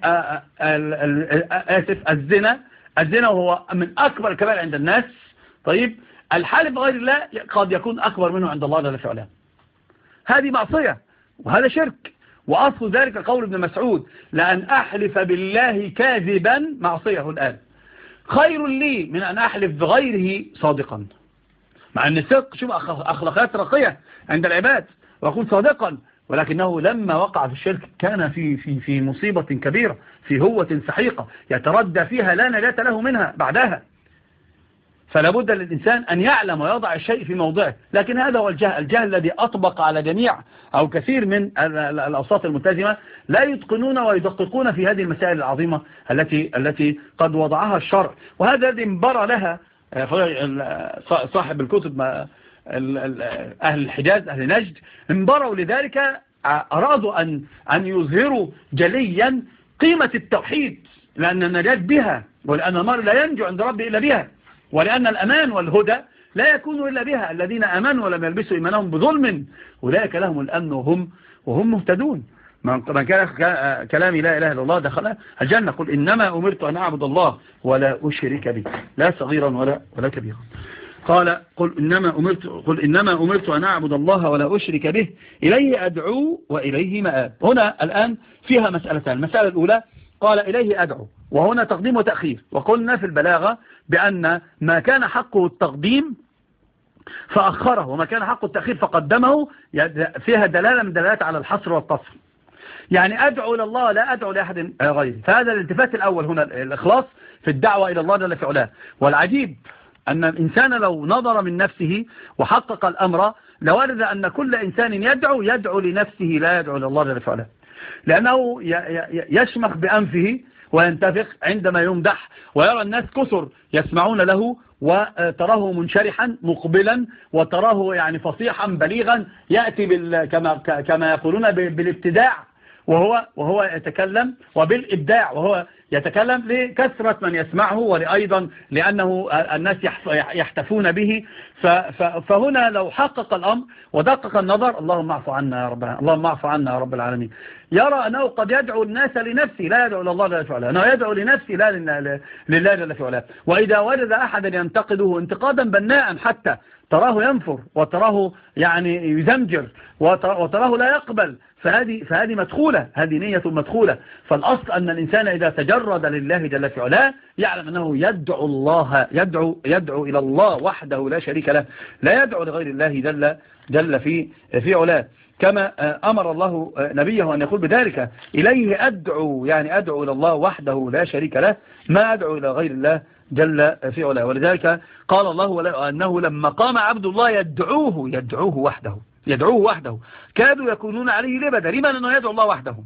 آسف الزنا الزنا هو من أكبر الكبائر عند الناس. طيب الحلف غير الله قد يكون أكبر منه عند الله جل وعلا. هذه معصية وهذا شرك. وأصل ذلك قول ابن مسعود لأن أحلف بالله كاذبا معصية الآن خير لي من أن أحلف بغيره صادقا. مع أن الصدق شوف أخلاقيات رقية عند العباد ويكون صادقا، ولكنه لما وقع في الشرك كان في في في مصيبة كبيرة، في هوة سحيقة يتردى فيها لا نجاة له منها بعدها. فلا بد للإنسان أن يعلم ويضع الشيء في موضعه. لكن هذا هو الجهل الجهل الذي أطبق على جميع أو كثير من الأوساط الملتزمة لا يتقنون ويدققون في هذه المسائل العظيمة التي التي قد وضعها الشرع. وهذا الذي انبرى لها صاحب الكتب أهل الحجاز أهل نجد، انبروا لذلك أرادوا أن أن يظهروا جليا قيمة التوحيد، لأن النجاة بها، ولأن المرء لا ينجو عند ربه إلا بها، ولأن الأمان والهدى لا يكون إلا بها. الذين أمنوا ولم يلبسوا إيمانهم بظلم أولئك لهم الأمن وهم وهم مهتدون. من كان كلامي لا إله إلا الله دخل الجنة. قل إنما أمرت أن أعبد الله ولا أشرك به لا صغيرا ولا ولا كبيرا. قال قل إنما أمرت قل إنما أمرت أن أعبد الله ولا أشرك به إليه أدعو وإليه مآب. هنا الآن فيها مسألتان. المسألة الأولى قال إليه أدعو، وهنا تقديم وتأخير. وقلنا في البلاغة بأن ما كان حقه التقديم فأخره، وما كان حقه التأخير فقدمه، فيها دلالة من دلالات على الحصر والقصر. يعني أدعو إلى الله لا أدعو لأحد غيره. فهذا الالتفات الأول هنا الإخلاص في الدعوة إلى الله جل في علاه. والعجيب أن الإنسان لو نظر من نفسه وحقق الأمر لورد أن كل إنسان يدعو يدعو لنفسه لا يدعو لله جل في علاه، لأنه يشمخ بأنفه وينتفخ عندما يمدح، ويرى الناس كثر يسمعون له، وتراه منشرحا مقبلا، وتراه يعني فصيحا بليغا يأتي بال كما كما يقولون بالابتداع، وهو وهو يتكلم، وبالإبداع وهو يتكلم لكثرة من يسمعه، ولأيضا لأنه الناس يحتفون به. فهنا لو حقق الأمر ودقق النظر، اللهم اعف عنا يا رب اللهم اعف عنا يا رب العالمين، يرى أنه قد يدعو الناس لنفسه لا يدعو لله جل في علاه، أنه يدعو لنفسه لا لله جل في علاه. وإذا وجد أحدا ينتقده انتقادا بناء حتى تراه ينفر وتراه يعني يزمجر وتراه لا يقبل، فهذه فهذه مدخولة، هذه نية مدخولة. فالأصل أن الإنسان إذا تجرد لله جل في علاه يعلم أنه يدعو الله يدعو يدعو إلى الله وحده لا شريك له، لا يدعو لغير الله جل جل في في علاه، كما أمر الله نبيه أن يقول بذلك إليه أدعو، يعني أدعو إلى الله وحده لا شريك له، ما أدعو إلى غير الله جل في علاه. ولذلك قال الله أنه لما قام عبد الله يدعوه يدعوه وحده يدعوه وحده كادوا يكونون عليه لبدا، لمن أنه يدعو الله وحده.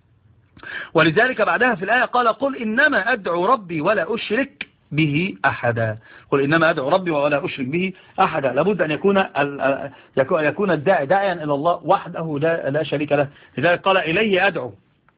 ولذلك بعدها في الآية قال قل إنما أدعو ربي ولا أشرك به أحدا. قل إنما أدعو ربي ولا أشرك به أحدا. لابد أن يكون يكون الداعي داعيا إلى الله وحده لا شريك له. لذلك قال إليه أدعو،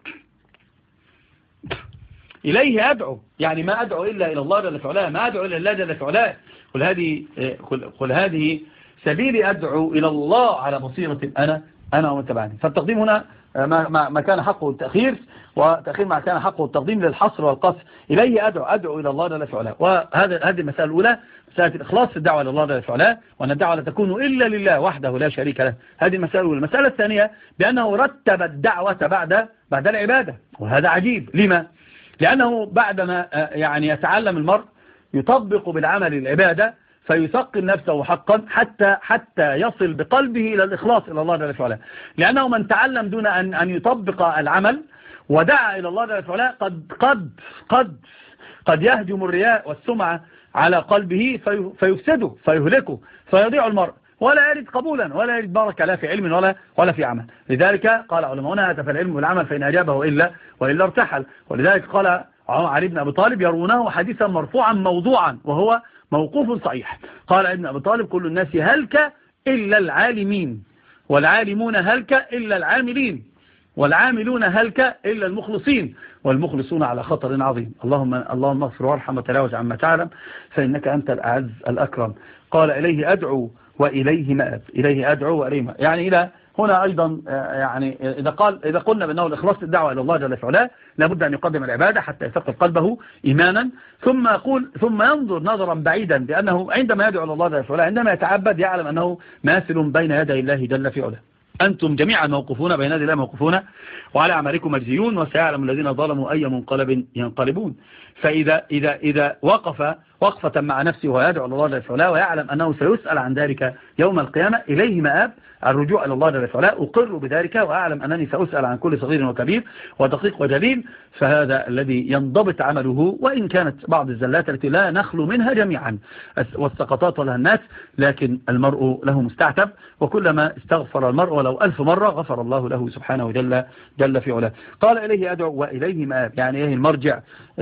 إليه أدعو، يعني ما أدعو إلا إلى الله جل في علاه، ما أدعو إلا الله جل في علاه. قل هذه قل هذه سبيلي أدعو إلى الله على بصيرة أنا أنا ومتبعني. فالتقديم هنا ما, ما كان حقه التأخير، وتأخير ما كان حقه التقديم للحصر والقصر. إليه أدعو أدعو إلى الله جل في علاه. وهذا هذه المسألة الأولى، مسألة الإخلاص في الدعوة إلى الله جل في علاه، وأن الدعوة لا تكون إلا لله وحده لا شريك له. هذه المسألة الأولى. المسألة الثانية بأنه رتب الدعوة بعد بعد العبادة، وهذا عجيب. لما؟ لأنه بعدما يعني يتعلم المرء يطبق بالعمل العبادة فيثقل نفسه حقا حتى حتى يصل بقلبه إلى الإخلاص إلى الله جل وعلا. لأنه من تعلم دون أن أن يطبق العمل ودعا إلى الله جل وعلا قد قد قد قد يهجم الرياء والسمعة على قلبه فيفسده فيهلكه فيضيع المرء، ولا يريد قبولا ولا يريد بركة لا في علم ولا ولا في عمل. لذلك قال علماؤنا هاتف العلم والعمل فإن أجابه إلا وإلا ارتحل. ولذلك قال علي بن أبي طالب يرونه حديثا مرفوعا موضوعا وهو موقوف صحيح. قال ابن أبي طالب كل الناس هلك إلا العالمين، والعالمون هلك إلا العاملين، والعاملون هلك إلا المخلصين، والمخلصون على خطر عظيم. اللهم اللهم اغفر وارحم وتجاوز عما تعلم فإنك أنت الأعز الأكرم. قال إليه أدعو وإليه مآب، إليه أدعو وإليه مآب، يعني إلى هنا أيضا يعني إذا قال إذا قلنا بأنه الإخلاص الدعوة إلى الله جل وعلا لابد أن يقدم العبادة حتى يثقل قلبه إيمانا، ثم يقول ثم ينظر نظرا بعيدا، لأنه عندما يدعو إلى الله جل وعلا عندما يتعبد يعلم أنه ماثل بين يدي الله جل في علاه. أنتم جميعا موقوفون بين يدي الله موقوفون وعلى أعمالكم مجزيون وسيعلم الذين ظلموا أي منقلب ينقلبون. فإذا إذا إذا وقف وقفة مع نفسه ويدعو الله جل وعلا ويعلم أنه سيسأل عن ذلك يوم القيامة إليه مآب، الرجوع إلى الله جل وعلا، أقر بذلك وأعلم أنني سأسأل عن كل صغير وكبير ودقيق وجليل، فهذا الذي ينضبط عمله، وإن كانت بعض الزلات التي لا نخلو منها جميعا والسقطات لها الناس، لكن المرء له مستعتب، وكلما استغفر المرء ولو ألف مرة غفر الله له سبحانه جل, جل في علاه. قال إليه أدعو وإليه مآب، يعني إليه المرجع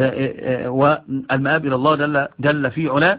والمآب إلى الله جل, جل في علاه.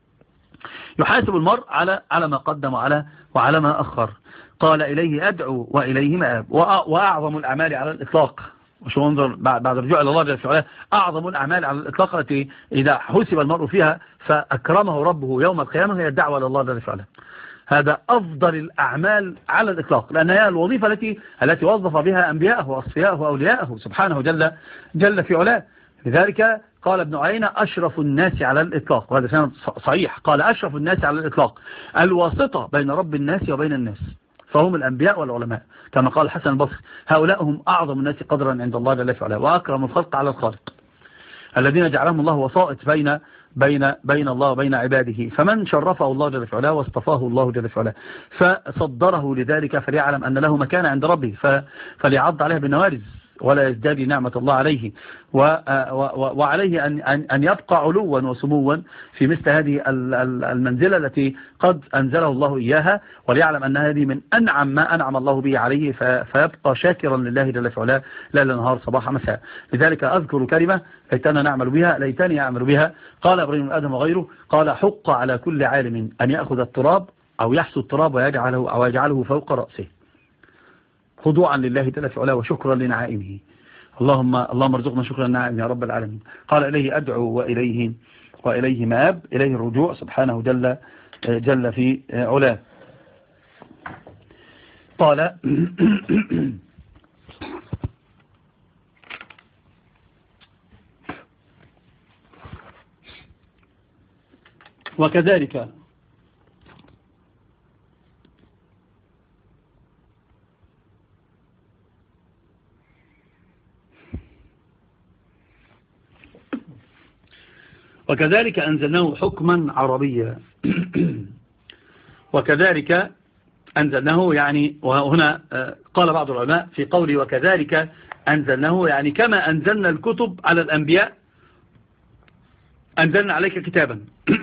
يحاسب المرء على على ما قدم وعلى وعلى ما أخر. قال إليه أدعو وإليه مآب، وأعظم الأعمال على الإطلاق، وشو انظر بعد الرجوع إلى الله جل وعلا، أعظم الأعمال على الإطلاق التي إذا حسب المرء فيها فأكرمه ربه يوم القيامة هي الدعوة إلى الله جل وعلا. هذا أفضل الأعمال على الإطلاق، لأن هي الوظيفة التي التي وظف بها أنبياءه وأصفياءه وأولياءه سبحانه جل, جل في علاه. لذلك قال ابن عيينة أشرف الناس على الإطلاق، وهذا سند صحيح، قال أشرف الناس على الإطلاق الواسطة بين رب الناس وبين الناس، فهم الأنبياء والعلماء، كما قال الحسن البصري هؤلاء هم أعظم الناس قدرا عند الله جل في علاه وأكرم الخلق على الخالق، الذين جعلهم الله وسائط بين بين بين الله وبين عباده، فمن شرفه الله جل في علاه واصطفاه الله جل في علاه فصدره لذلك فليعلم أن له مكان عند ربه فليعض عليه بالنوارز ولا يزداد نعمة الله عليه، وعليه أن يبقى علوا وسموا في مثل هذه المنزلة التي قد أنزله الله إياها، وليعلم أن هذه من أنعم ما أنعم الله به عليه فيبقى شاكرا لله جل في علاه ليل نهار صباح مساء. لذلك أذكر كلمة ليتنا نعمل بها ليتني أعمل بها. قال إبراهيم آدم وغيره قال حق على كل عالم أن يأخذ التراب أو يحسو التراب ويجعله, أو يجعله فوق رأسه خضوعا لله جل في علاه وشكرا لنعائمه. اللهم اللهم ارزقنا شكرا لنعائمه يا رب العالمين. قال إليه أدعو وإليه وإليه مآب، إليه الرجوع سبحانه جل جل في علاه. قال وكذلك وكذلك أنزلناه حكما عربيا وكذلك أنزلناه يعني، وهنا قال بعض العلماء في قوله وكذلك أنزلناه يعني كما أنزلنا الكتب على الأنبياء أنزلنا عليك كتابا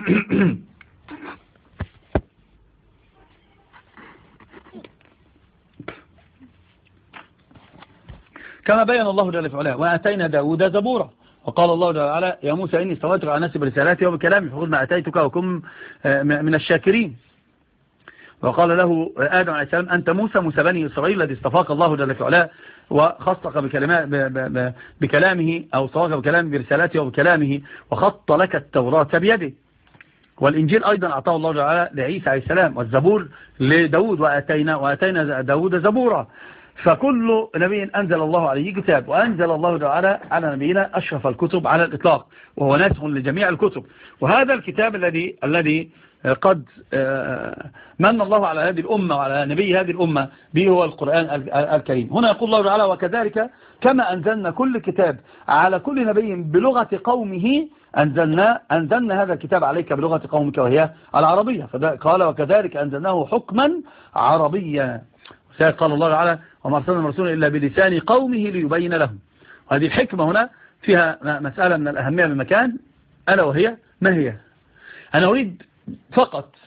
كما بين الله جل في علاه وآتينا داود زبورا، وقال الله تعالى يا موسى إني استويتك على نفسي برسالاتي وبكلامي فخذ ما أتيتك وكن من الشاكرين. وقال له آدم عليه السلام أنت موسى موسى بني إسرائيل الذي اصطفاك الله جل في علاه وخصك بكلامه أو اصطفاك بكلامه برسالته وبكلامه وخط لك التوراة بيده. والإنجيل أيضا أعطاه الله تعالى لعيسى عليه السلام، والزبور لداود وآتينا, وآتينا داود زبورا. فكل نبي أنزل الله عليه كتاب، وأنزل الله تعالى على نبينا أشرف الكتب على الإطلاق وهو ناسخ لجميع الكتب. وهذا الكتاب الذي الذي قد من الله على هذه الأمة وعلى نبي هذه الأمة به هو القرآن الكريم. هنا يقول الله تعالى وكذلك كما أنزلنا كل كتاب على كل نبي بلغة قومه أنزلنا, أنزلنا هذا الكتاب عليك بلغة قومك وهي العربية. قال وكذلك أنزلناه حكما عربيا. قال الله تعالى وما أرسلنا رسولا إلا بلسان قومه ليبين لهم. وهذه الحكمة هنا فيها مسألة من الأهمية بمكان، ألا وهي ما هي؟ أنا أريد فقط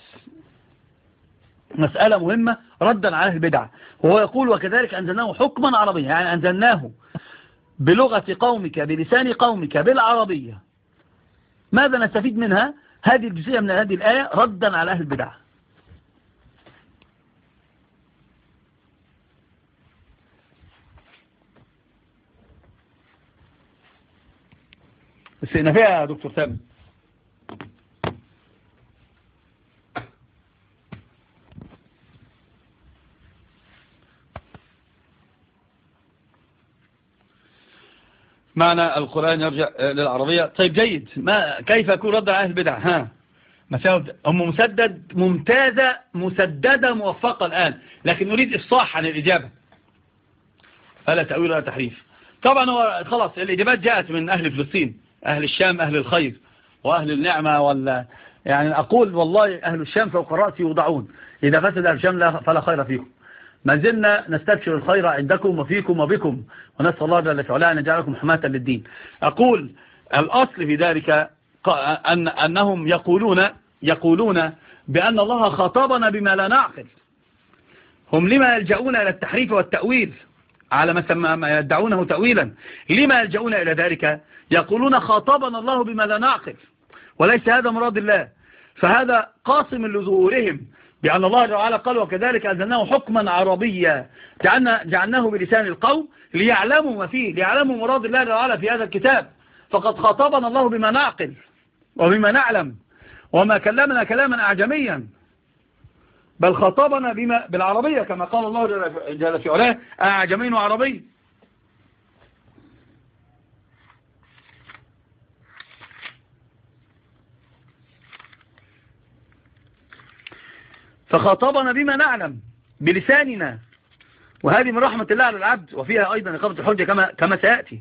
مسألة مهمة ردا على البدعة، وهو يقول وكذلك أنزلناه حكما عربيا، يعني أنزلناه بلغة قومك بلسان قومك بالعربية. ماذا نستفيد منها؟ هذه الجزئية من هذه الآية ردا على أهل البدعة. استئنا فيها يا دكتور سامي. معنى القرآن يرجع للعربية. طيب جيد، ما كيف يكون رد على أهل البدع؟ ها مساوب أم مسدد ممتازة مسددة موفقة الآن، لكن نريد إفصاح عن الإجابة فلا تأويل ولا تحريف. طبعا هو خلاص الإجابات جاءت من أهل فلسطين، أهل الشام أهل الخير وأهل النعمة، ولا يعني أقول والله أهل الشام فوق رأسي يوضعون، إذا فسد أهل الشام فلا خير فيكم. ما زلنا نستبشر الخير عندكم وفيكم وبكم، ونسأل الله جل وعلا أن يجعلكم حماة للدين. أقول الأصل في ذلك أن أنهم يقولون يقولون بأن الله خاطبنا بما لا نعقل. هم لما يلجؤون إلى التحريف والتأويل على ما يدعونه تأويلا؟ لما يلجؤون إلى ذلك؟ يقولون خاطبنا الله بما لا نعقل، وليس هذا مراد الله. فهذا قاسم لظهورهم بأن الله تعالى قال وكذلك أنزلناه حكما عربيا، جعلنا جعلناه بلسان القوم ليعلموا ما فيه، ليعلموا مراد الله تعالى في هذا الكتاب. فقد خاطبنا الله بما نعقل وبما نعلم، وما كلمنا كلاما أعجميا. بل خاطبنا بما بالعربية كما قال الله جل في علاه أعجمي وعربي. فخاطبنا بما نعلم بلساننا، وهذه من رحمة الله على العبد، وفيها أيضا إقامة الحجة كما كما سيأتي.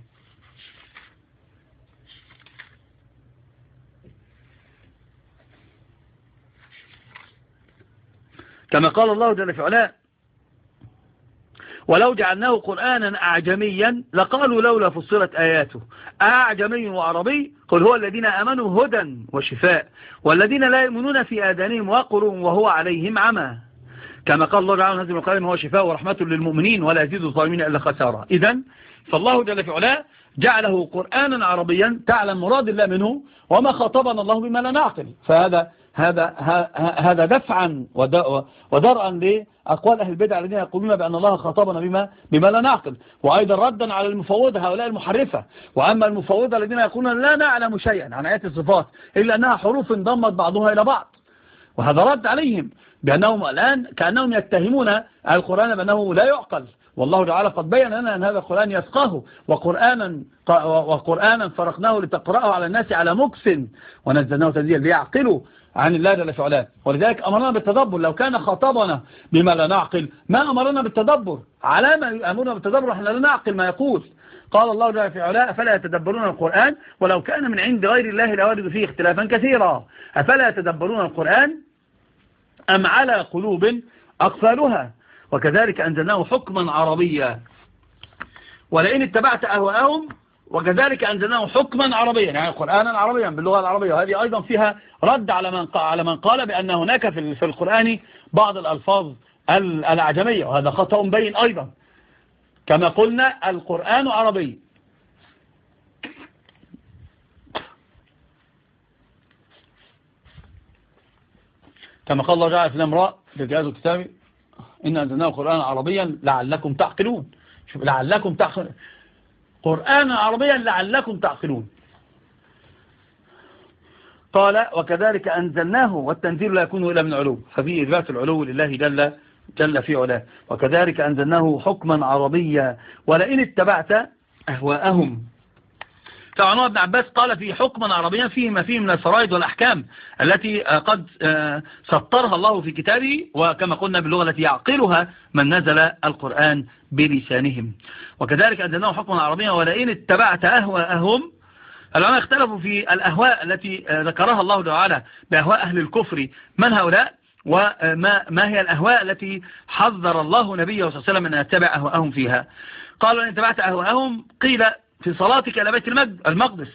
كما قال الله جل في علاه ولو جعلناه قرآنا أعجميا لقالوا لولا فصلت آياته أعجمي وعربي قل هو الذين آمنوا هدى وشفاء والذين لا يؤمنون في آذانهم وقر وهو عليهم عمى. كما قال الله تعالى نزل القرآن هو شفاء ورحمة للمؤمنين ولا يزيد الظالمين إلا خسارة. إذن فالله جل في علاه جعله قرآنا عربيا تعلم مراد الله منه وما خاطبنا الله بما لا نعقل. فهذا هذا هذا دفعا ودرءا لأقوال أهل البدع الذين يقولون بأن الله خاطبنا بما بما لا نعقل، وأيضا ردا على المفوضة هؤلاء المحرفة. وأما المفوضة الذين يقولون لا نعلم شيئا عن آيات الصفات إلا أنها حروف انضمت بعضها إلى بعض، وهذا رد عليهم بأنهم الآن كأنهم يتهمون القرآن بأنه لا يعقل، والله تعالى قد بين لنا أن هذا القرآن يفقه وقرآنا وقرآنا فرقناه لتقرأه على الناس على مكس ونزلناه تنزيلا ليعقلوا عن الله جل في علاه. ولذلك أمرنا بالتدبر. لو كان خاطبنا بما لا نعقل ما أمرنا بالتدبر، على ما يأمرنا بالتدبر احنا لا نعقل ما يقول. قال الله جل في علاه أفلا يتدبرون القرآن ولو كان من عند غير الله لوجدوا فيه اختلافا كثيرا أفلا يتدبرون القرآن أم على قلوب أقفالها. وكذلك أنزلناه حكما عربيا ولئن اتبعت أهواءهم وكذلك أنزلناه حكما عربيا يعني قرآنا عربيا باللغة العربية. وهذه أيضا فيها رد على من على من قال بأن هناك في القرآن بعض الألفاظ الأعجمية، وهذا خطأ بين أيضا. كما قلنا القرآن عربي. كما قال الله تعالى في الامراء في جهاز الكتاب إن أنزلناه قرآنا عربيا لعلكم تعقلون. شوف لعلكم تعقلون قرآنا عربيا لعلكم تعقلون. قال وكذلك أنزلناه والتنزيل لا يكون إلا من علو، ففي إثبات العلو لله جل جل في علاه. وكذلك أنزلناه حكما عربيا ولئن اتبعت أهواءهم. فعن ابن عباس قال في حكما عربيا فيه ما فيه من الفرائض والأحكام التي قد سطرها الله في كتابه، وكما قلنا باللغة التي يعقلها من نزل القرآن بلسانهم. وكذلك أنزلناه حكما عربيا ولئن اتبعت أهواءهم. العلماء اختلفوا في الأهواء التي ذكرها الله تعالى بأهواء أهل الكفر من هؤلاء، وما ما هي الأهواء التي حذر الله نبيه صلى الله عليه وسلم أن يتبع أهواءهم فيها. قالوا أن اتبعت أهواءهم قيل في صلاتك إلى بيت المقدس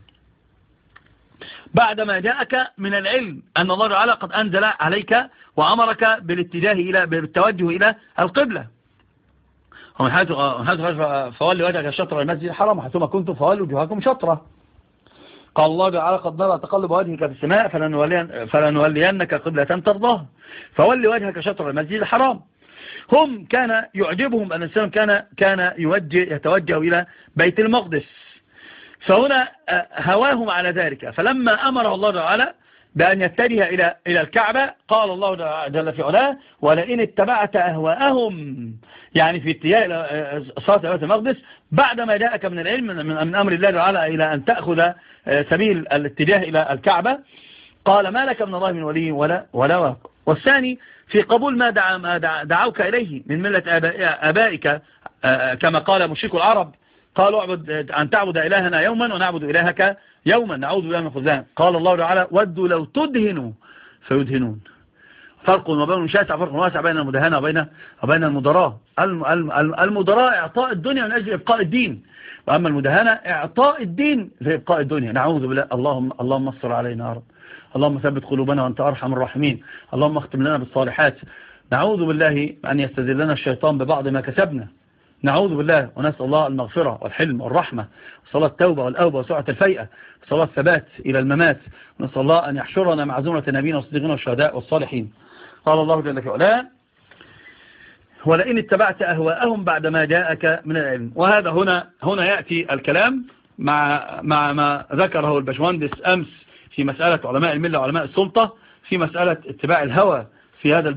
بعدما جاءك من العلم أن الله تعالى قد أنزل عليك وأمرك بالاتجاه إلى بالتوجه إلى القبلة. ومن حيث فولي وجهك شطر المسجد الحرام حيثما كنتم فولوا وجوهكم شطره. قال الله تعالى قد نرى تقلب وجهك في السماء فلنولينك قبلة ترضاها فولي وجهك شطر المسجد الحرام. هم كان يعجبهم أن الإسلام كان كان يوجه يتوجه إلى بيت المقدس، فهنا هواهم على ذلك. فلما أمر الله تعالى بأن يتجه إلى إلى الكعبة قال الله جل في علاه ولئن اتبعت أهواءهم، يعني في اتجاه إلى صلاة بيت المقدس بعدما جاءك من العلم من أمر الله تعالى إلى أن تأخذ سبيل الاتجاه إلى الكعبة. قال ما لك من الله من ولي ولا ولا واق. والثاني في قبول ما, دع ما دع دعوك إليه من ملة آبائك كما قال مشرك العرب قالوا اعبد أن تعبد إلهنا يوما ونعبد إلهك يوما نعوذ بالله من خذلان. قال الله تعالى ودوا لو تدهنوا فيدهنون. فرق وبين شاسع فرق واسع بين المدهنة وبين وبين المدراء. المدراء إعطاء الدنيا من أجل إبقاء الدين، وأما المدهنة إعطاء الدين لإبقاء الدنيا. نعوذ بالله. اللهم اللهم اصر علينا يا رب. اللهم ثبت قلوبنا وأنت أرحم الراحمين. اللهم اختم لنا بالصالحات. نعوذ بالله أن يستذلنا الشيطان ببعض ما كسبنا. نعوذ بالله ونسأل الله المغفرة والحلم والرحمة وصلاة التوبة والأوبة وسعة الفيئة وصلاة الثبات إلى الممات. ونسأل الله أن يحشرنا مع زمرة النبيين والصديقين والشهداء والصالحين. قال الله جل وعلا ولئن اتبعت أهواءهم بعدما جاءك من العلم. وهذا هنا هنا يأتي الكلام مع مع ما ذكره الباشمهندس أمس في مسألة علماء الملة وعلماء السلطة في مسألة اتباع الهوى في هذا الباب.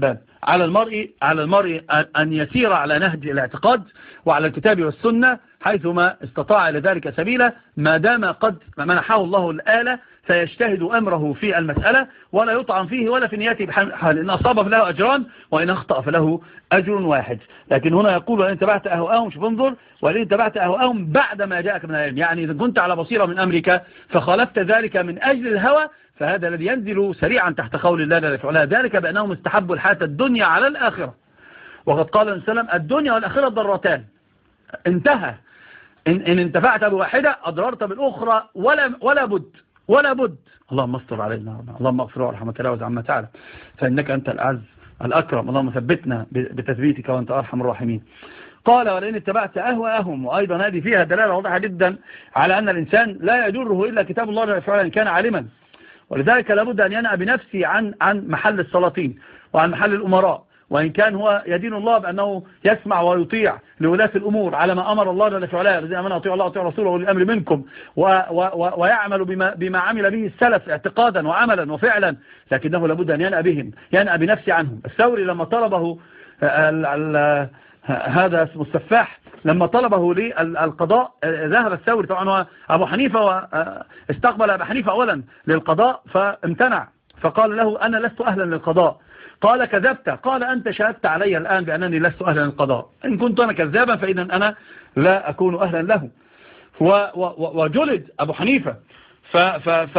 على المرء على المرء أن يسير على نهج الاعتقاد وعلى الكتاب والسنة حيثما استطاع لذلك سبيلا، ما دام قد منحه الله الآلة فيجتهد أمره في المسألة ولا يطعن فيه ولا في نيته بحال، إن أصاب فله أجران وإن أخطأ فله أجر واحد. لكن هنا يقول وإن تبعت أهواءهم، شوف انظر، وإن تبعت أهواءهم بعد ما جاءك من العلم، يعني إذا كنت على بصيرة من أمرك فخالفت ذلك من أجل الهوى، فهذا الذي ينزل سريعا تحت قول الله جل وعلا، ذلك بأنهم استحبوا الحياة الدنيا على الآخرة، وقد قال النبي صلى الله عليه وسلم الدنيا والآخرة ضرتان، انتهى، إن, إن انتفعت بواحدة أضررت بالأخرى ولا, ولا بد ولا بد. اللهم استر علينا، اللهم اغفر ورحمة الله وعما تعالى، فإنك أنت الأعز الأكرم، اللهم ثبتنا بتثبيتك وأنت أرحم الراحمين. قال ولئن اتبعت أهواءهم، وأيضا هذه فيها دلالة واضحة جدا على أن الإنسان لا يجره إلا كتاب الله جل وعلا إن كان عالما، ولذلك لابد أن ينأى بنفسه عن عن محل السلاطين وعن محل الأمراء، وإن كان هو يدين الله بأنه يسمع ويطيع لولاة الأمور على ما أمر الله جل وعلا، الذين آمنوا أطيعوا الله وأطيعوا رسوله وأولي الأمر منكم، و و ويعمل بما, بما عمل به السلف اعتقادا وعملا وفعلا، لكنه لابد أن ينأى بهم، ينأى بنفسه عنهم. الثوري لما طلبه ال ال هذا اسمه السفاح، لما طلبه للقضاء ذهب الثوري، طبعا هو أبو حنيفة استقبل أبو حنيفة أولا للقضاء فامتنع، فقال له أنا لست أهلا للقضاء. قال كذبت، قال أنت شهدت علي الآن بأنني لست أهلا للقضاء، إن كنت أنا كذابا فإذا أنا لا أكون أهلا له. وجلد أبو حنيفة ف ف ف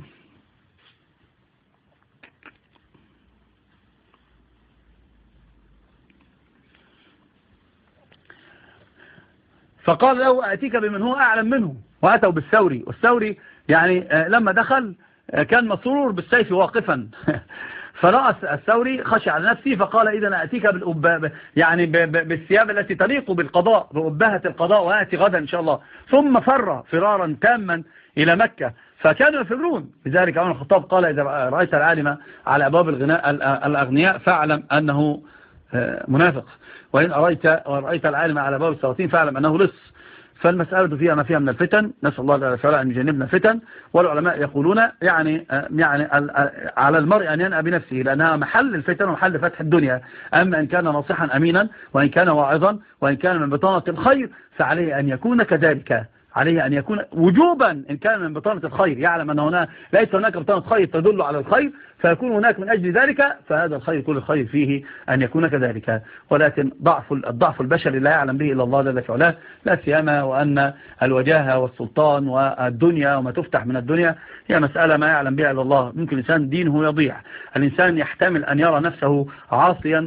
فقال له أتيك بمن هو أعلم منه، وأتوا بالثوري، والثوري يعني لما دخل كان مسرور بالسيف واقفا فرأى الثوري خشى على نفسه فقال إذا أتيك بالأب يعني بالثياب التي تليق بالقضاء، بأبهة القضاء، وآتي غدا إن شاء الله. ثم فر فرارا تاما إلى مكة، فكانوا يفرون. لذلك عمر الخطاب قال إذا رأيت العالم على أبواب الغناء الأغنياء فاعلم أنه منافق، وإن أرأيت, رأيت العالم على أبواب السلاطين فاعلم أنه لص. فالمسألة فيها ما فيها من الفتن، نسأل الله تعالى أن يجنبنا الفتن. والعلماء يقولون يعني يعني على المرء أن ينأى بنفسه، لأنها محل الفتن ومحل فتح الدنيا. أما إن كان ناصحا أمينا، وإن كان واعظا، وإن كان من بطانة الخير، فعليه أن يكون كذلك، عليه أن يكون وجوبا إن كان من بطانة الخير، يعلم أن هنا ليس هناك بطانة خير تدل على الخير فيكون هناك من أجل ذلك، فهذا الخير كل الخير فيه أن يكون كذلك. ولكن ضعف الضعف البشري لا يعلم به إلا الله جل وعلا، لا سيما وأن الوجاهة والسلطان والدنيا وما تفتح من الدنيا هي مسألة ما يعلم بها إلا الله. ممكن الإنسان دينه يضيع، الإنسان يحتمل أن يرى نفسه عاصيا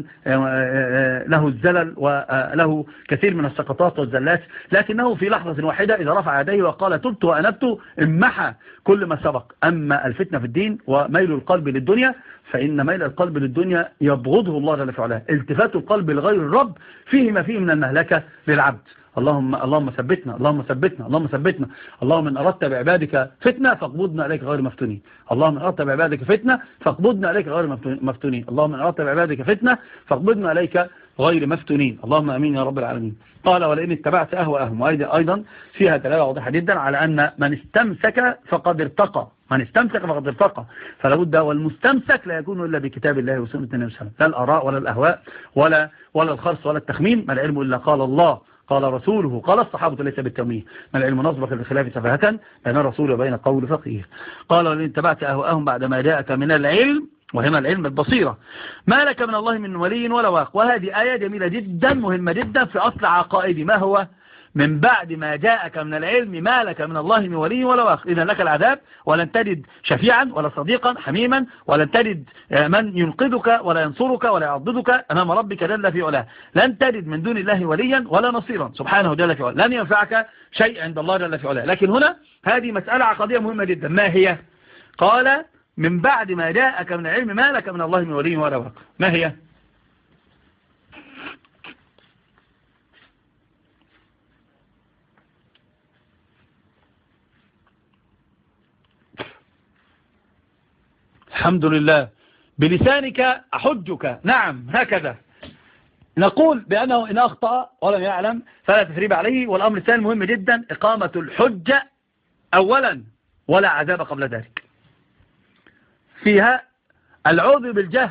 له الزلل وله كثير من السقطات والزلات، لكنه في لحظة واحدة إذا رفع يديه وقال تبت وأنبت امحى كل ما سبق. أما الفتنة في الدين وميل القلب للدنيا، فإن ميل القلب للدنيا يبغضه الله جل وعلا. التفات القلب لغير الرب فيه ما فيه من المهلكة للعبد. اللهم اللهم ثبتنا، اللهم ثبتنا، اللهم ثبتنا. اللهم إن أردت بعبادك فتنة فاقبضنا إليك غير مفتونين. اللهم إن أردت بعبادك فتنة فاقبضنا إليك غير مفتونين. اللهم إن أردت بعبادك فتنة فاقبضنا إليك غير مفتونين. اللهم أمين يا رب العالمين. قال ولئن اتبعت أهواءهم، أيضا فيها دلالة واضحة جدا على أن من استمسك فقد ارتقى، من استمسك فقد ارتقى. فلا بد والمستمسك لا يكون إلا بكتاب الله وسنة النبي صلى الله عليه وسلم، لا الآراء ولا الأهواء ولا ولا الخرص ولا التخمين. ما العلم إلا قال الله قال رسوله قال الصحابة ليس بالتمويه. ما العلم نصبك بالخلاف سفاهة بين الرسول وبين قول فقيه. قال ولئن اتبعت أهواءهم بعد ما جاءك من العلم، وهنا العلم البصيرة، ما لك من الله من ولي ولا واق. وهذه آية جميلة جدا مهمة جدا في أصل عقائدي. ما هو؟ من بعد ما جاءك من العلم ما لك من الله من ولي ولا واق. إذا لك العذاب، ولن تجد شفيعا ولا صديقا حميما، ولن تجد من ينقذك ولا ينصرك ولا يعضدك أمام ربك جل في علاه. لن تجد من دون الله وليا ولا نصيرا سبحانه جل في علاه، لن ينفعك شيء عند الله جل في علاه. لكن هنا هذه مسألة عقدية مهمة جدا. ما هي؟ قال من بعد ما جاءك من العلم ما لك من الله من ولي ولا واق. ما هي؟ الحمد لله بلسانك أحجك. نعم هكذا نقول بأنه إن أخطأ ولم يعلم فلا تثريب عليه. والأمر الثاني مهم جدا إقامة الحجة أولا ولا عذاب قبل ذلك. فيها العوذ بالجهل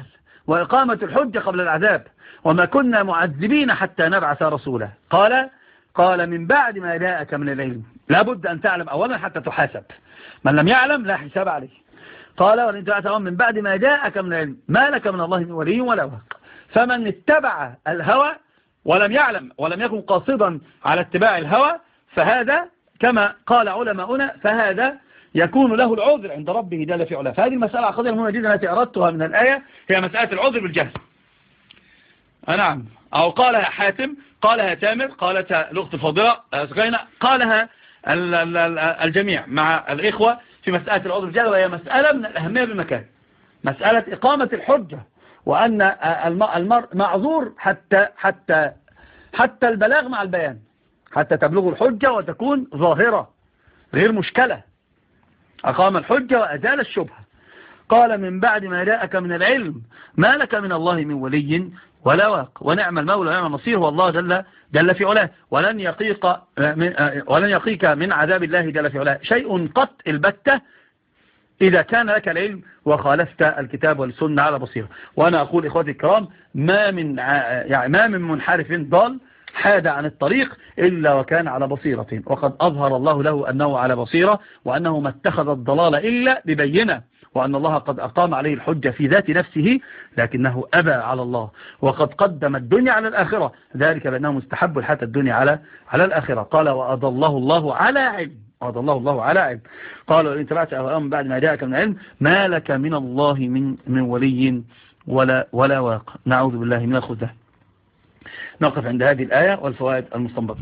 وإقامة الحجة قبل العذاب، وما كنا معذبين حتى نبعث رسولا. قال قال من بعد ما جاءك من العلم. لابد أن تعلم أولا حتى تحاسب، من لم يعلم لا حساب عليه. قال ولن تعلم من بعد ما جاءك من العلم ما لك من الله من ولي ولا واق. فمن اتبع الهوى ولم يعلم ولم يكن قاصدا على اتباع الهوى، فهذا كما قال علماؤنا فهذا يكون له العذر عند ربه جل في علاه. فهذه المسألة عقدية مهمة جدا التي أردتها من الآية هي مسألة العذر بالجهل. نعم، أو قالها حاتم، قالها تامر، قالتها الأخت الفاضلة سقينة، قالها الجميع مع الإخوة في مسألة العذر بالجهل، وهي مسألة من الأهمية بالمكان، مسألة إقامة الحجة، وأن المرء معذور حتى حتى حتى البلاغ مع البيان، حتى تبلغ الحجة وتكون ظاهرة غير مشكلة. أقام الحجة وأزال الشبهة. قال من بعد ما جاءك من العلم ما لك من الله من ولي ولا واق، ونعم المولى ونعم النصير هو الله جل, جل في علاه. ولن يقيك ولن يقيك من عذاب الله جل في علاه شيء قط البتة إذا كان لك العلم وخالفت الكتاب والسنة على بصيرة. وأنا أقول إخواتي الكرام ما من يعني ما من منحرف ضال حاد عن الطريق إلا وكان على بصيرة، وقد أظهر الله له أنه على بصيرة، وأنه ما اتخذ الضلال إلا ببينة، وأن الله قد أقام عليه الحجة في ذات نفسه لكنه أبى على الله، وقد قدم الدنيا على الآخرة، ذلك بأنه مستحب الحياة الدنيا على على الآخرة. قال وأضله الله على علم، وأضله الله على علم. قال وإن تبعت أهواءهم بعد ما جاءك من علم ما لك من الله من من ولي ولا ولا واق. نعوذ بالله من الخذلان. نقف عند هذه الآية والفوائد المستنبطة.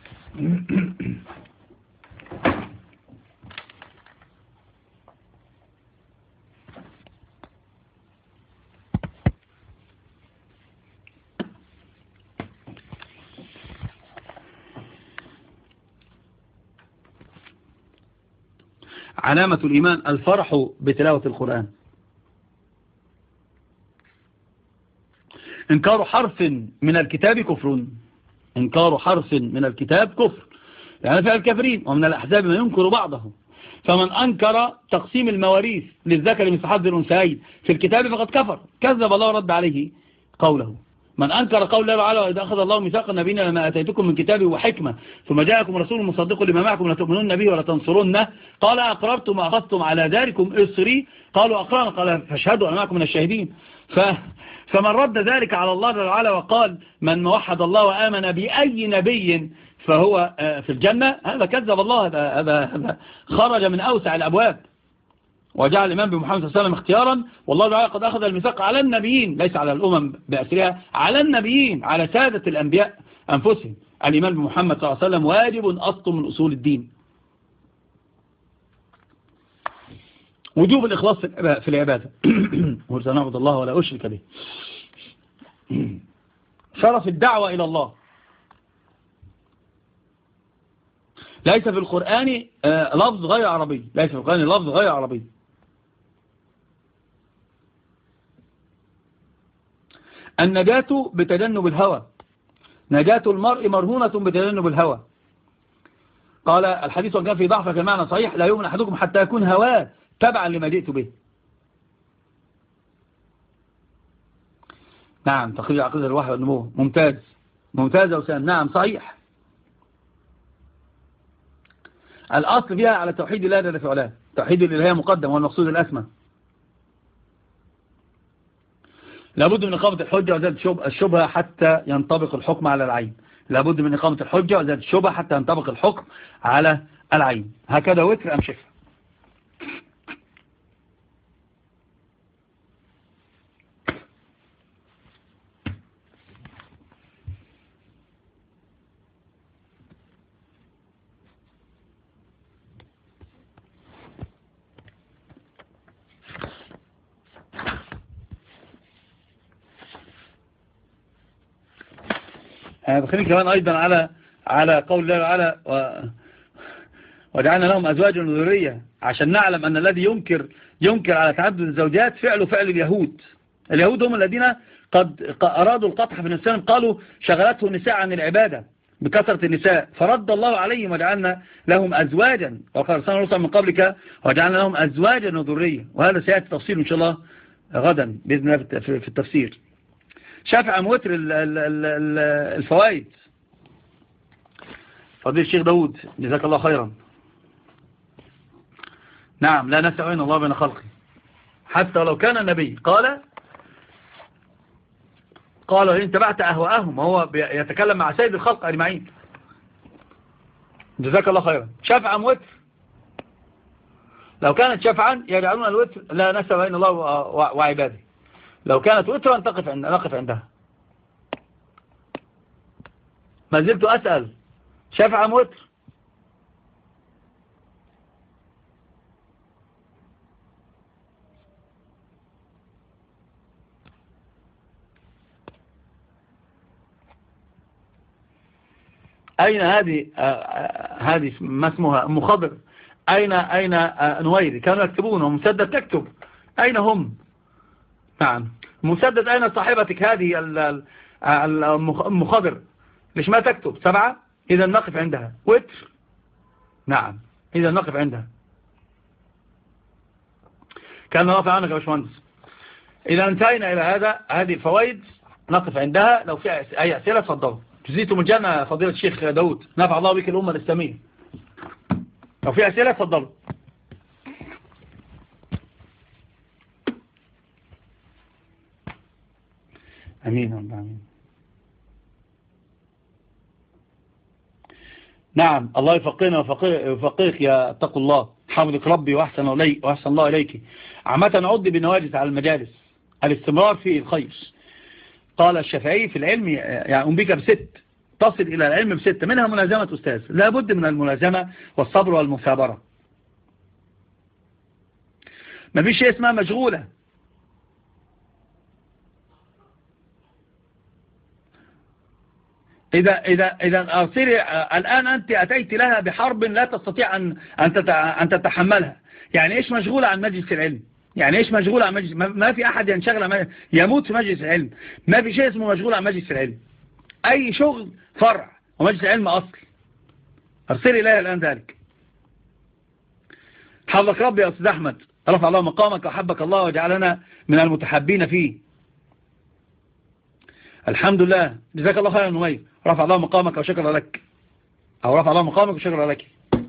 علامة الإيمان الفرح بتلاوة القرآن. إنكار حرف من الكتاب كفر، إنكار حرف من الكتاب كفر، يعني فعل الكافرين. ومن الأحزاب من ينكر بعضه، فمن أنكر تقسيم المواريث للذكر مثل حظ الأنثيين في الكتاب فقد كفر، كذب الله ورد عليه قوله. من أنكر قول الله تعالى وإذا أخذ الله ميثاق النبيين لما أتيتكم من كتابه وحكمة ثم جاءكم رسول مصدق لما معكم لتؤمنون به ولا تنصرونه، قال أقررتم وأخذتم على ذلكم إصري، قالوا أقررنا، قال فاشهدوا أنا معكم من الشاهدين. ف فمن رد ذلك على الله تعالى وقال من وحد الله وآمن بأي نبي فهو في الجنة، هذا كذب الله، هذا هذا خرج من أوسع الأبواب، وجعل الإمام بمحمد صلى الله عليه وسلم اختيارا. والله تعالى قد أخذ الميثاق على النبيين، ليس على الأمم بأسرها، على النبيين، على سادة الأنبياء أنفسهم. الإيمان بمحمد صلى الله عليه وسلم واجب أصل من أصول الدين. وجوب الإخلاص في العبادة ورسول نعبد الله ولا أشرك به. شرف الدعوة إلى الله. ليس في القرآن لفظ غير عربي، ليس في القرآن لفظ غير عربي. النجاة بتجنب الهوى، نجاة المرء مرهونة بتجنب الهوى. قال الحديث وكان في ضعف في المعنى صحيح لا يؤمن أحدكم حتى يكون هواه تبعا لما جئت به. نعم، تقرير عقيدة الوحي والنبوة، ممتاز ممتاز وسام، نعم صحيح. الأصل فيها على توحيد الله جل في علاه، توحيد الإلهية مقدم والمقصود الأسمى. لابد من إقامة الحجة وزيادة الشبهة حتى ينطبق الحكم على العين، لابد من إقامة الحجة وزيادة الشبهة حتى ينطبق الحكم على العين. هكذا وتر أم شفر. بخليك كمان أيضا على على قول الله تعالى و... وجعلنا لهم أزواجا وذرية، عشان نعلم أن الذي ينكر ينكر على تعدد الزوجات فعله فعل اليهود. اليهود هم الذين قد أرادوا القطع في النساء، قالوا شغلته النساء عن العبادة بكثرة النساء، فرد الله عليهم وجعلنا لهم أزواجا، وقال رسول الله من قبلك وجعلنا لهم أزواجا وذرية. وهذا سيأتي تفصيل إن شاء الله غدا بإذن الله في التفسير. شافع أم وتر الفوائد. فضيل الشيخ داود جزاك الله خيرا. نعم لا نسأل أين الله بين خلقه حتى لو كان النبي قال قالوا إن تبعت أهواءهم وهو يتكلم مع سيد الخلق أجمعين. جزاك الله خيرا. شفعا وتر لو كانت شفعا يجعلون الوتر لا نسأل بين الله وعباده. لو كانت وترا نقف عند نقف عندها. ما زلت أسأل شفعا وتر. أين هذه هذه ما اسمها أم خضر؟ أين أين نويري؟ كانوا يكتبون ومسدد تكتب. أين هم؟ نعم مسدد أين صاحبتك هذه أم خضر؟ ليش ما تكتب سبعة؟ إذا نقف عندها. وتر نعم إذا نقف عندها. كان رافع عنك يا باشمهندس. إذا انتهينا إلى هذا هذه الفوائد نقف عندها. لو في أي أسئلة تفضلوا. جزيتم الجنة فضيلة الشيخ داود نفع الله بك الأمة الإسلامية. لو في أسئلة تفضلوا. أمين أمين. نعم الله يفقهنا ويفقهك يا اتقوا الله حفظك ربي وأحسن إليك وأحسن الله إليك. عامة نعد بنواجز على المجالس الاستمرار في الخير. قال الشافعي في العلم يعني بك بست تصل إلى العلم بست منها ملازمة أستاذ. لا بد من الملازمة والصبر والمثابرة. ما فيش شيء اسمها مشغولة. إذا إذا إذا أرسلي الآن أنت أتيت لها بحرب لا تستطيع أن أن تتحملها. يعني إيش مشغولة عن مجلس العلم؟ يعني إيش مشغولة عن مجلس؟ ما في أحد ينشغل يموت في مجلس العلم. ما في شيء اسمه مشغول عن مجلس العلم. أي شغل فرع ومجلس العلم أصل. أرسلي إليها الآن ذلك. حفظك ربي يا أستاذ أحمد رفع الله مقامك وحبك الله وجعلنا من المتحبين فيه. الحمد لله جزاك الله خيرا نوير رفع الله مقامك وشكر لك أو رفع الله مقامك وشكر لك.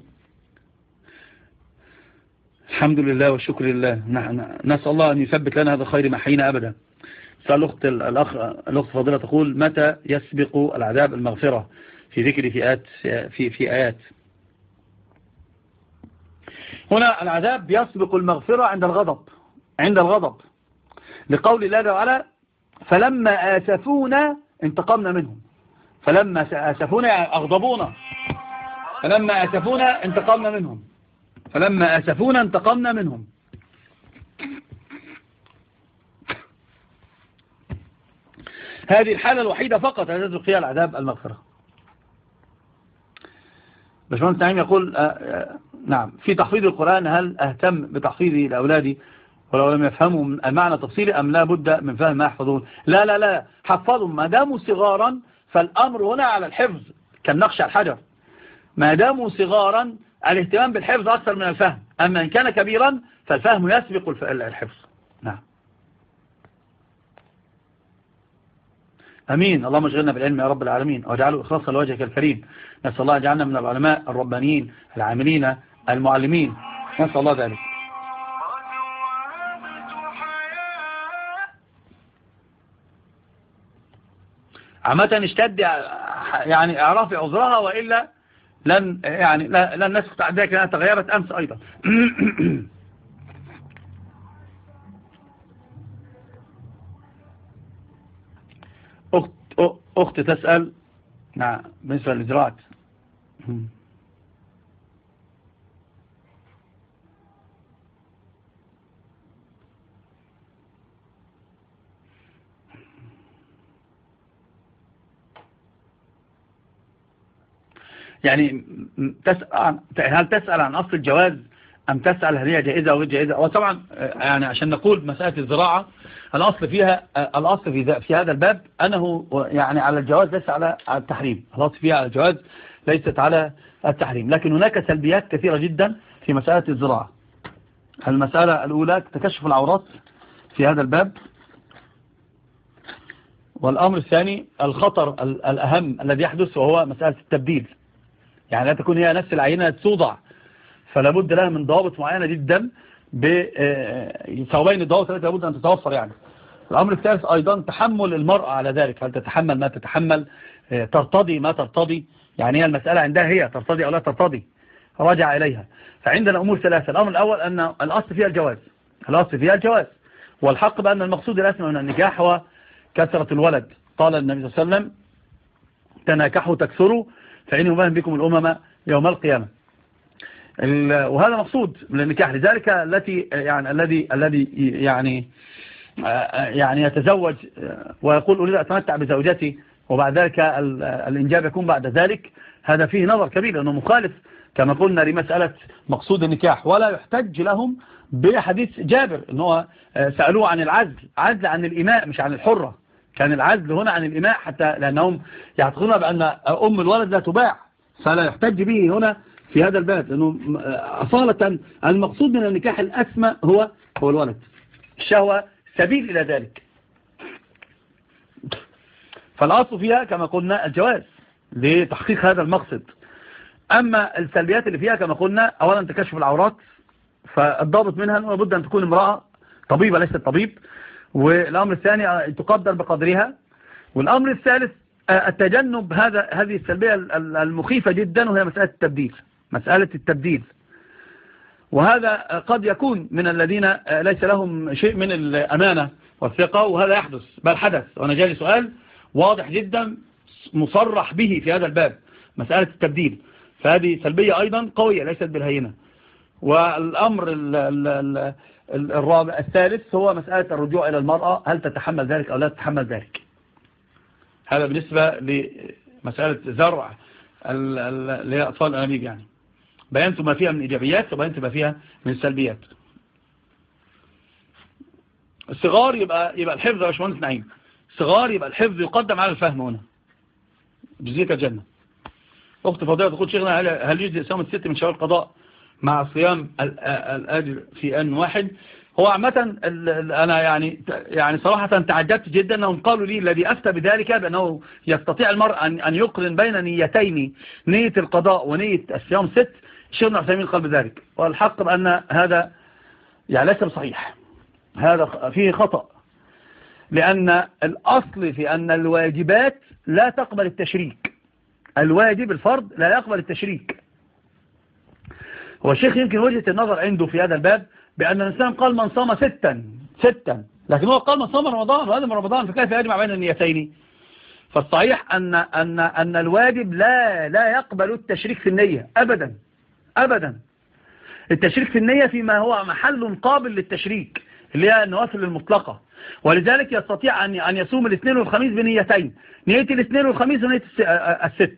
الحمد لله والشكر لله. نسأل الله أن يثبت لنا هذا الخير ما حينا أبدا. سأل الأخت الأخ الأخت فاضلة تقول متى يسبق العذاب المغفرة في ذكر فئات في في آيات. هنا العذاب يسبق المغفرة عند الغضب عند الغضب لقول الله تعالى فلما آسفونا انتقمنا منهم. فلما آسفونا أغضبونا. فلما آسفونا انتقمنا منهم. فلما آسفونا انتقمنا منهم. هذه الحالة الوحيدة فقط يسبق فيها العذاب المغفرة. باشمهندس نعيم يقول آآ آآ نعم في تحفيظ القرآن هل أهتم بتحفيظه لأولادي ولو لم يفهموا المعنى تفصيلي أم لا بد من فهم ما يحفظون؟ لا لا لا حفظهم ما داموا صغارا فالأمر هنا على الحفظ كالنقش على الحجر. ما داموا صغارا الاهتمام بالحفظ أكثر من الفهم. أما إن كان كبيرا فالفهم يسبق الحفظ. نعم أمين. اللهم اشغلنا بالعلم يا رب العالمين واجعله إخلاصا لوجهك الكريم. نسأل الله يجعلنا من العلماء الربانيين العاملين المعلمين. نسأل الله ذلك. عامة اشتد يعني اعرفي عذرها وإلا لن يعني لن نسكت عن ذلك لأنها تغيرت أمس أيضا. أخت أخت تسأل نعم بالنسبة للزراعة. يعني تسأل هل تسأل عن أصل الجواز أم تسأل هل هي جائزة أو غير جائزة؟ وطبعا يعني عشان نقول مسألة الزراعة الأصل فيها الأصل في في هذا الباب أنه يعني على الجواز ليس على التحريم. الأصل فيها على الجواز ليست على التحريم. لكن هناك سلبيات كثيرة جدا في مسألة الزراعة. المسألة الأولى تكشف العورات في هذا الباب. والأمر الثاني الخطر الأهم الذي يحدث وهو مسألة التبديل، يعني لا تكون هي نفس العينة توضع، فلا بد لها من ضوابط معينة جدا بثوابين الضوابط التي لابد أن تتوفر. يعني الأمر الثالث أيضا تحمل المرأة على ذلك، هل تتحمل ما تتحمل، ترتضي ما ترتضي، يعني هي المسألة عندها هي ترتضي أو لا ترتضي، راجع إليها. فعندنا أمور ثلاثة. الأمر الأول أن الأصل فيها الجواز، الأصل فيها الجواز، والحق بأن المقصود الأسمى من النكاح هو كثرة الولد. قال النبي صلى الله عليه وسلم تناكحوا تكثروا فإن يباهم بكم الأمم يوم القيامة. وهذا مقصود من النكاح. لذلك التي يعني الذي الذي يعني يعني يتزوج ويقول أريد أتمتع بزوجتي وبعد ذلك الإنجاب يكون بعد ذلك، هذا فيه نظر كبير لأنه مخالف كما قلنا لمسألة مقصود النكاح. ولا يحتج لهم بحديث جابر أنه سألوه عن العزل، عزل عن الإماء مش عن الحرة، كان العزل هنا عن الإماء حتى لأنهم يعتقدون بأن أم الولد لا تباع، فلا يحتج به هنا في هذا الباب، لأنه أصالة المقصود من النكاح الأسمى هو هو الولد. الشهوة سبيل إلى ذلك. فالأصل فيها كما قلنا الجواز لتحقيق هذا المقصد. أما السلبيات اللي فيها كما قلنا أولا تكشف العورات، فالضابط منها أنه لابد أن تكون امرأة طبيبة ليست طبيب، والأمر الثاني تقدر بقدرها، والأمر الثالث التجنب هذا هذه السلبية المخيفة جدا وهي مسألة التبديل، مسألة التبديل. وهذا قد يكون من الذين ليس لهم شيء من الأمانة والثقة، وهذا يحدث بل حدث. وأنا جالي سؤال واضح جدا مصرح به في هذا الباب، مسألة التبديل، فهذه سلبية أيضا قوية ليست بالهينة. والأمر الرابع الثالث هو مسألة الرجوع إلى المرأة، هل تتحمل ذلك أو لا تتحمل ذلك. هذا بالنسبة لمسألة زرع لأطفال الأنابيب، يعني بينت ما فيها من إيجابيات وبينت ما فيها من سلبيات. الصغار يبقى يبقى الحفظ يا باشمهندس نعيم، الصغار يبقى الحفظ يقدم على الفهم هنا بذيك الجنة. أخت فضيلة تقول شيخنا هل يجزي صيام الست من شوال القضاء مع صيام الأجر في أن واحد؟ هو عامة أنا يعني يعني صراحة تعجبت جدا أنهم قالوا لي الذي أفتى بذلك بأنه يستطيع المرء أن يقرن بين نيتين، نية القضاء ونية الصيام ست. شيخنا عثيمين قال بذلك، والحق بأن هذا يعني ليس بصحيح، هذا فيه خطأ، لأن الأصل في أن الواجبات لا تقبل التشريك. الواجب الفرض لا يقبل التشريك. هو الشيخ يمكن وجهة النظر عنده في هذا الباب بأن الإسلام قال من صام ستا ستا، لكن هو قال من صام رمضان وهذا من رمضان، فكيف يجمع بين النيتين؟ فالصحيح أن أن أن الواجب لا لا يقبل التشريك في النية أبدا أبدا. التشريك في النية فيما هو محل قابل للتشريك اللي هي النوافل المطلقة، ولذلك يستطيع أن أن يصوم الاثنين والخميس بنيتين، نية الاثنين والخميس ونية الست.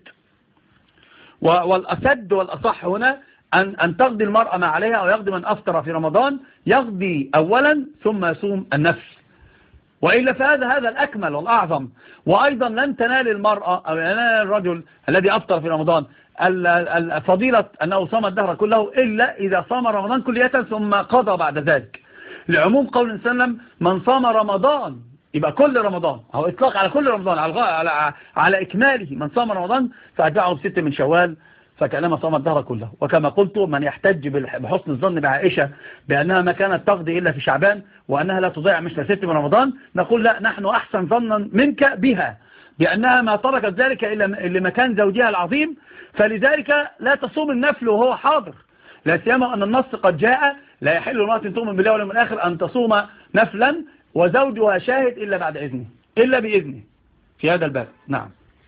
والأسد والأصح هنا أن أن تقضي المرأة ما عليها أو يقضي من أفطر في رمضان، يقضي أولا ثم يصوم النفس، وإلا فهذا هذا الأكمل والأعظم. وأيضا لن تنال المرأة أو ينال الرجل الذي أفطر في رمضان الفضيلة أنه صام الدهر كله إلا إذا صام رمضان كلية ثم قضى بعد ذلك، لعموم قول النبي صلى الله عليه وسلم من صام رمضان، يبقى كل رمضان، هو إطلاق على كل رمضان، على على على إكماله، من صام رمضان فأتبعه ست من شوال فكأنما صام الدهر كله. وكما قلت من يحتج بحسن الظن بعائشة بأنها ما كانت تقضي إلا في شعبان وأنها لا تضيع مثل ست من رمضان، نقول لا، نحن أحسن ظنا منك بها بأنها ما تركت ذلك إلا لمكان زوجها العظيم، فلذلك لا تصوم النفل وهو حاضر، لا سيما أن النص قد جاء لا يحل لامرأة تؤمن بالله واليوم الآخر أن تصوم نفلا وزوجها شاهد إلا بعد إذنه، إلا بإذنه في هذا الباب. نعم.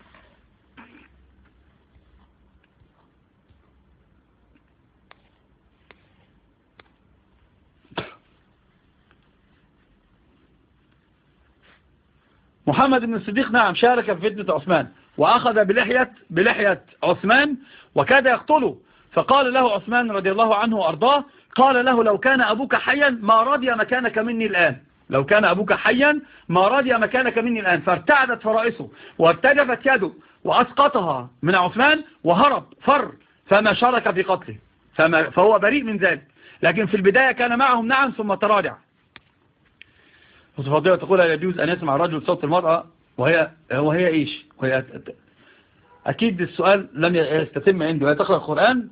محمد بن الصديق نعم شارك في فتنة عثمان وأخذ بلحية, بلحية عثمان وكاد يقتله، فقال له عثمان رضي الله عنه وأرضاه، قال له لو كان أبوك حيا ما رضي مكانك مني الآن، لو كان أبوك حيا ما رضي مكانك مني الآن. فارتعدت فرائسه وارتجفت يده وأسقطها من عثمان وهرب فر، فما شارك في قتله، فما فهو بريء من ذلك، لكن في البداية كان معهم نعم ثم تراجع. فضيلة تقول هل يجوز أن يسمع الرجل صوت المرأة وهي وهي إيش وهي أكيد السؤال لم يستتم عنده. وهي تقرأ القرآن.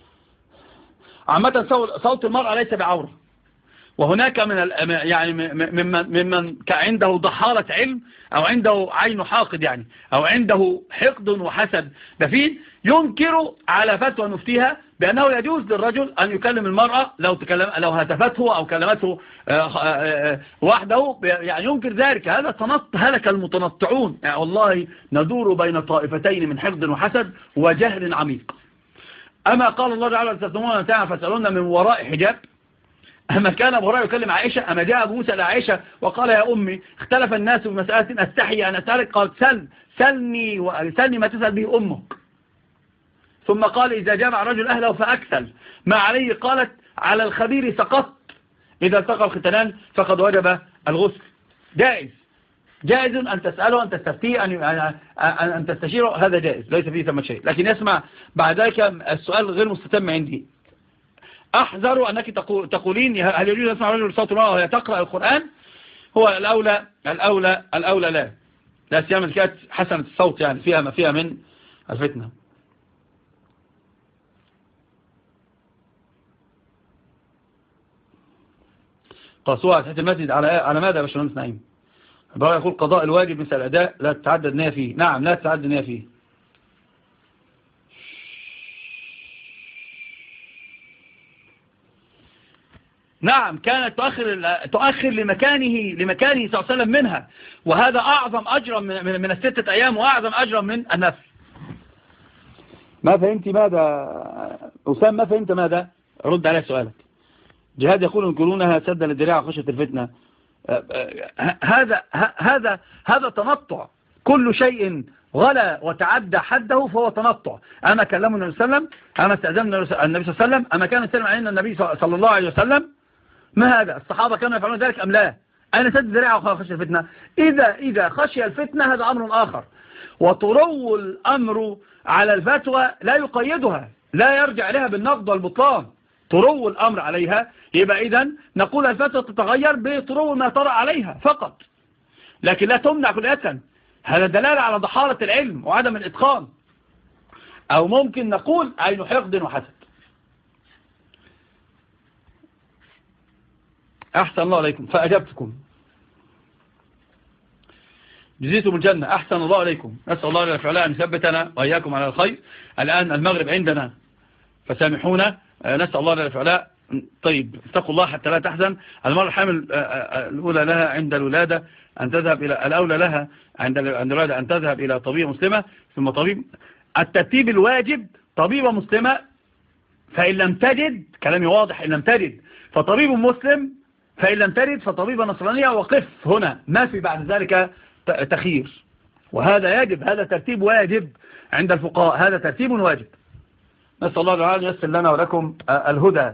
عامة صوت المرأة ليس بعورة، وهناك من يعني ممن ممن عنده ضحالة علم أو عنده عين حاقد يعني أو عنده حقد وحسد دفين ينكر على فتوى نفتيها بأنه يجوز للرجل أن يكلم المرأة لو تكلم لو هتفته أو كلمته وحده، يعني ينكر ذلك. هذا تنط هلك المتنطعون، يعني والله ندور بين طائفتين من حقد وحسد وجهل عميق. أما قال الله تعالى تسألون تعالى فاسألون من وراء حجاب، أما كان أبو هريرة يكلم عائشة، أما جاء أبو موسى لعائشة وقال يا أمي اختلف الناس في مسألة أستحي أن أسألك، قال سل سلني وسلني ما تسأل به أمك. ثم قال إذا جمع رجل أهله فأكثل ما عليه، قالت على الخبير سقط إذا التقى الختنان فقد وجب الغسل. جائز جائز أن تسأله أن تستفتيه أن أن تستشيره، هذا جائز ليس فيه ثم شيء. لكن يسمع بعد ذلك السؤال غير مستتم عندي. أحذروا أنك تقولين هل يجوز أن يسمع رجل صوت المرأة وهي تقرأ القرآن؟ هو الأولى الأولى الأولى لا لا سيما كانت حسنة الصوت يعني فيها ما فيها من الفتنة. قاسوها تحت المسجد على على ماذا يا باشمهندس نعيم؟ بقى يقول قضاء الواجب مثل الأداء لا تتعدد نية فيه. نعم لا تتعدد نية فيه. نعم كانت تؤخر تؤخر لمكانه لمكانه صلى الله عليه وسلم منها، وهذا أعظم أجرا من من, من الستة أيام وأعظم أجرا من النفل. ما فهمت ماذا أسام؟ ما فهمت ماذا؟ رد على سؤالك. جهاد يقول ينكرونها سدا للذراع خشية الفتنة. هذا هذا هذا تنطع. كل شيء غلا وتعدى حده فهو تنطع. أما كلمه النبي صلى الله عليه وسلم، أما استأذن النبي صلى الله عليه وسلم، أما كان يسلم علينا النبي صلى الله عليه وسلم، ما هذا؟ الصحابة كانوا يفعلون ذلك أم لا؟ أنا سد الذراع وخشية الفتنة. إذا إذا خشي الفتنة هذا أمر آخر، وترو الأمر على الفتوى لا يقيدها، لا يرجع لها بالنقد والبطلان. ترو الأمر عليها يبقى إذن نقول الفتوى تتغير بترو ما طرأ عليها فقط، لكن لا تمنع كلية. هذا دلالة على ضحالة العلم وعدم الإتقان. أو ممكن نقول عين حقد وحسد. أحسن الله عليكم فأجبتكم جزيتم الجنة. أحسن الله عليكم. نسأل الله جل وعلا أن يثبتنا وإياكم على الخير. الآن المغرب عندنا فسامحونا. نسأل الله جل وعلا. طيب اتقوا الله حتى لا تحزن. المرأة الحامل الأولى لها عند الولادة أن تذهب إلى الأولى لها عند الولادة أن تذهب إلى طبيبة مسلمة ثم طبيب. الترتيب الواجب طبيبة مسلمة، فإن لم تجد كلامي واضح إن لم تجد فطبيب مسلم، فإن لم تجد فطبيبة نصرانية. وقف هنا، ما في بعد ذلك تخيير. وهذا يجب، هذا ترتيب واجب عند الفقهاء، هذا ترتيب واجب. نسأل الله تعالى ييسر لنا ولكم الهدى.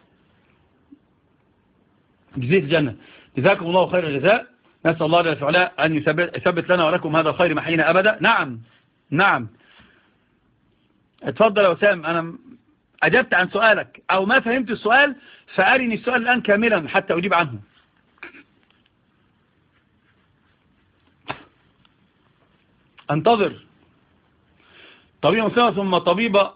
جزيت الجنة. جزاكم الله خير الجزاء. نسأل الله جل وعلا أن يثبت لنا ولكم هذا الخير محينا أبدا. نعم نعم اتفضل يا وسام. أنا أجبت عن سؤالك أو ما فهمت السؤال، فأرني السؤال الآن كاملا حتى أجيب عنه. انتظر. طبيبة مسلمة ثم طبيبة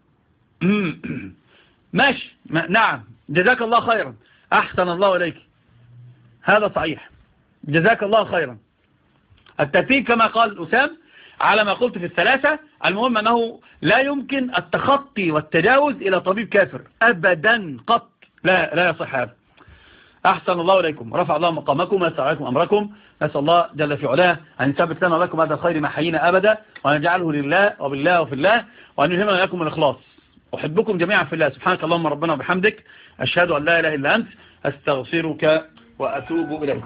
ماشي. نعم جزاك الله خيرا. أحسن الله إليك. هذا صحيح. جزاك الله خيرا. الترتيب كما قال أسام على ما قلت في الثلاثة. المهم أنه لا يمكن التخطي والتجاوز إلى طبيب كافر أبدا قط. لا لا يصح هذا. أحسن الله إليكم. رفع الله مقامكم ويسر عليكم أمركم. نسأل الله جل في علاه أن يثبت لنا ولكم هذا الخير محينا أبدا، وأن يجعله لله وبالله وفي الله، وأن يلهمنا لكم الإخلاص. أحبكم جميعا في الله. سبحانك اللهم ربنا وبحمدك، أشهد أن لا إله إلا أنت، أستغفرك وأتوب إليك.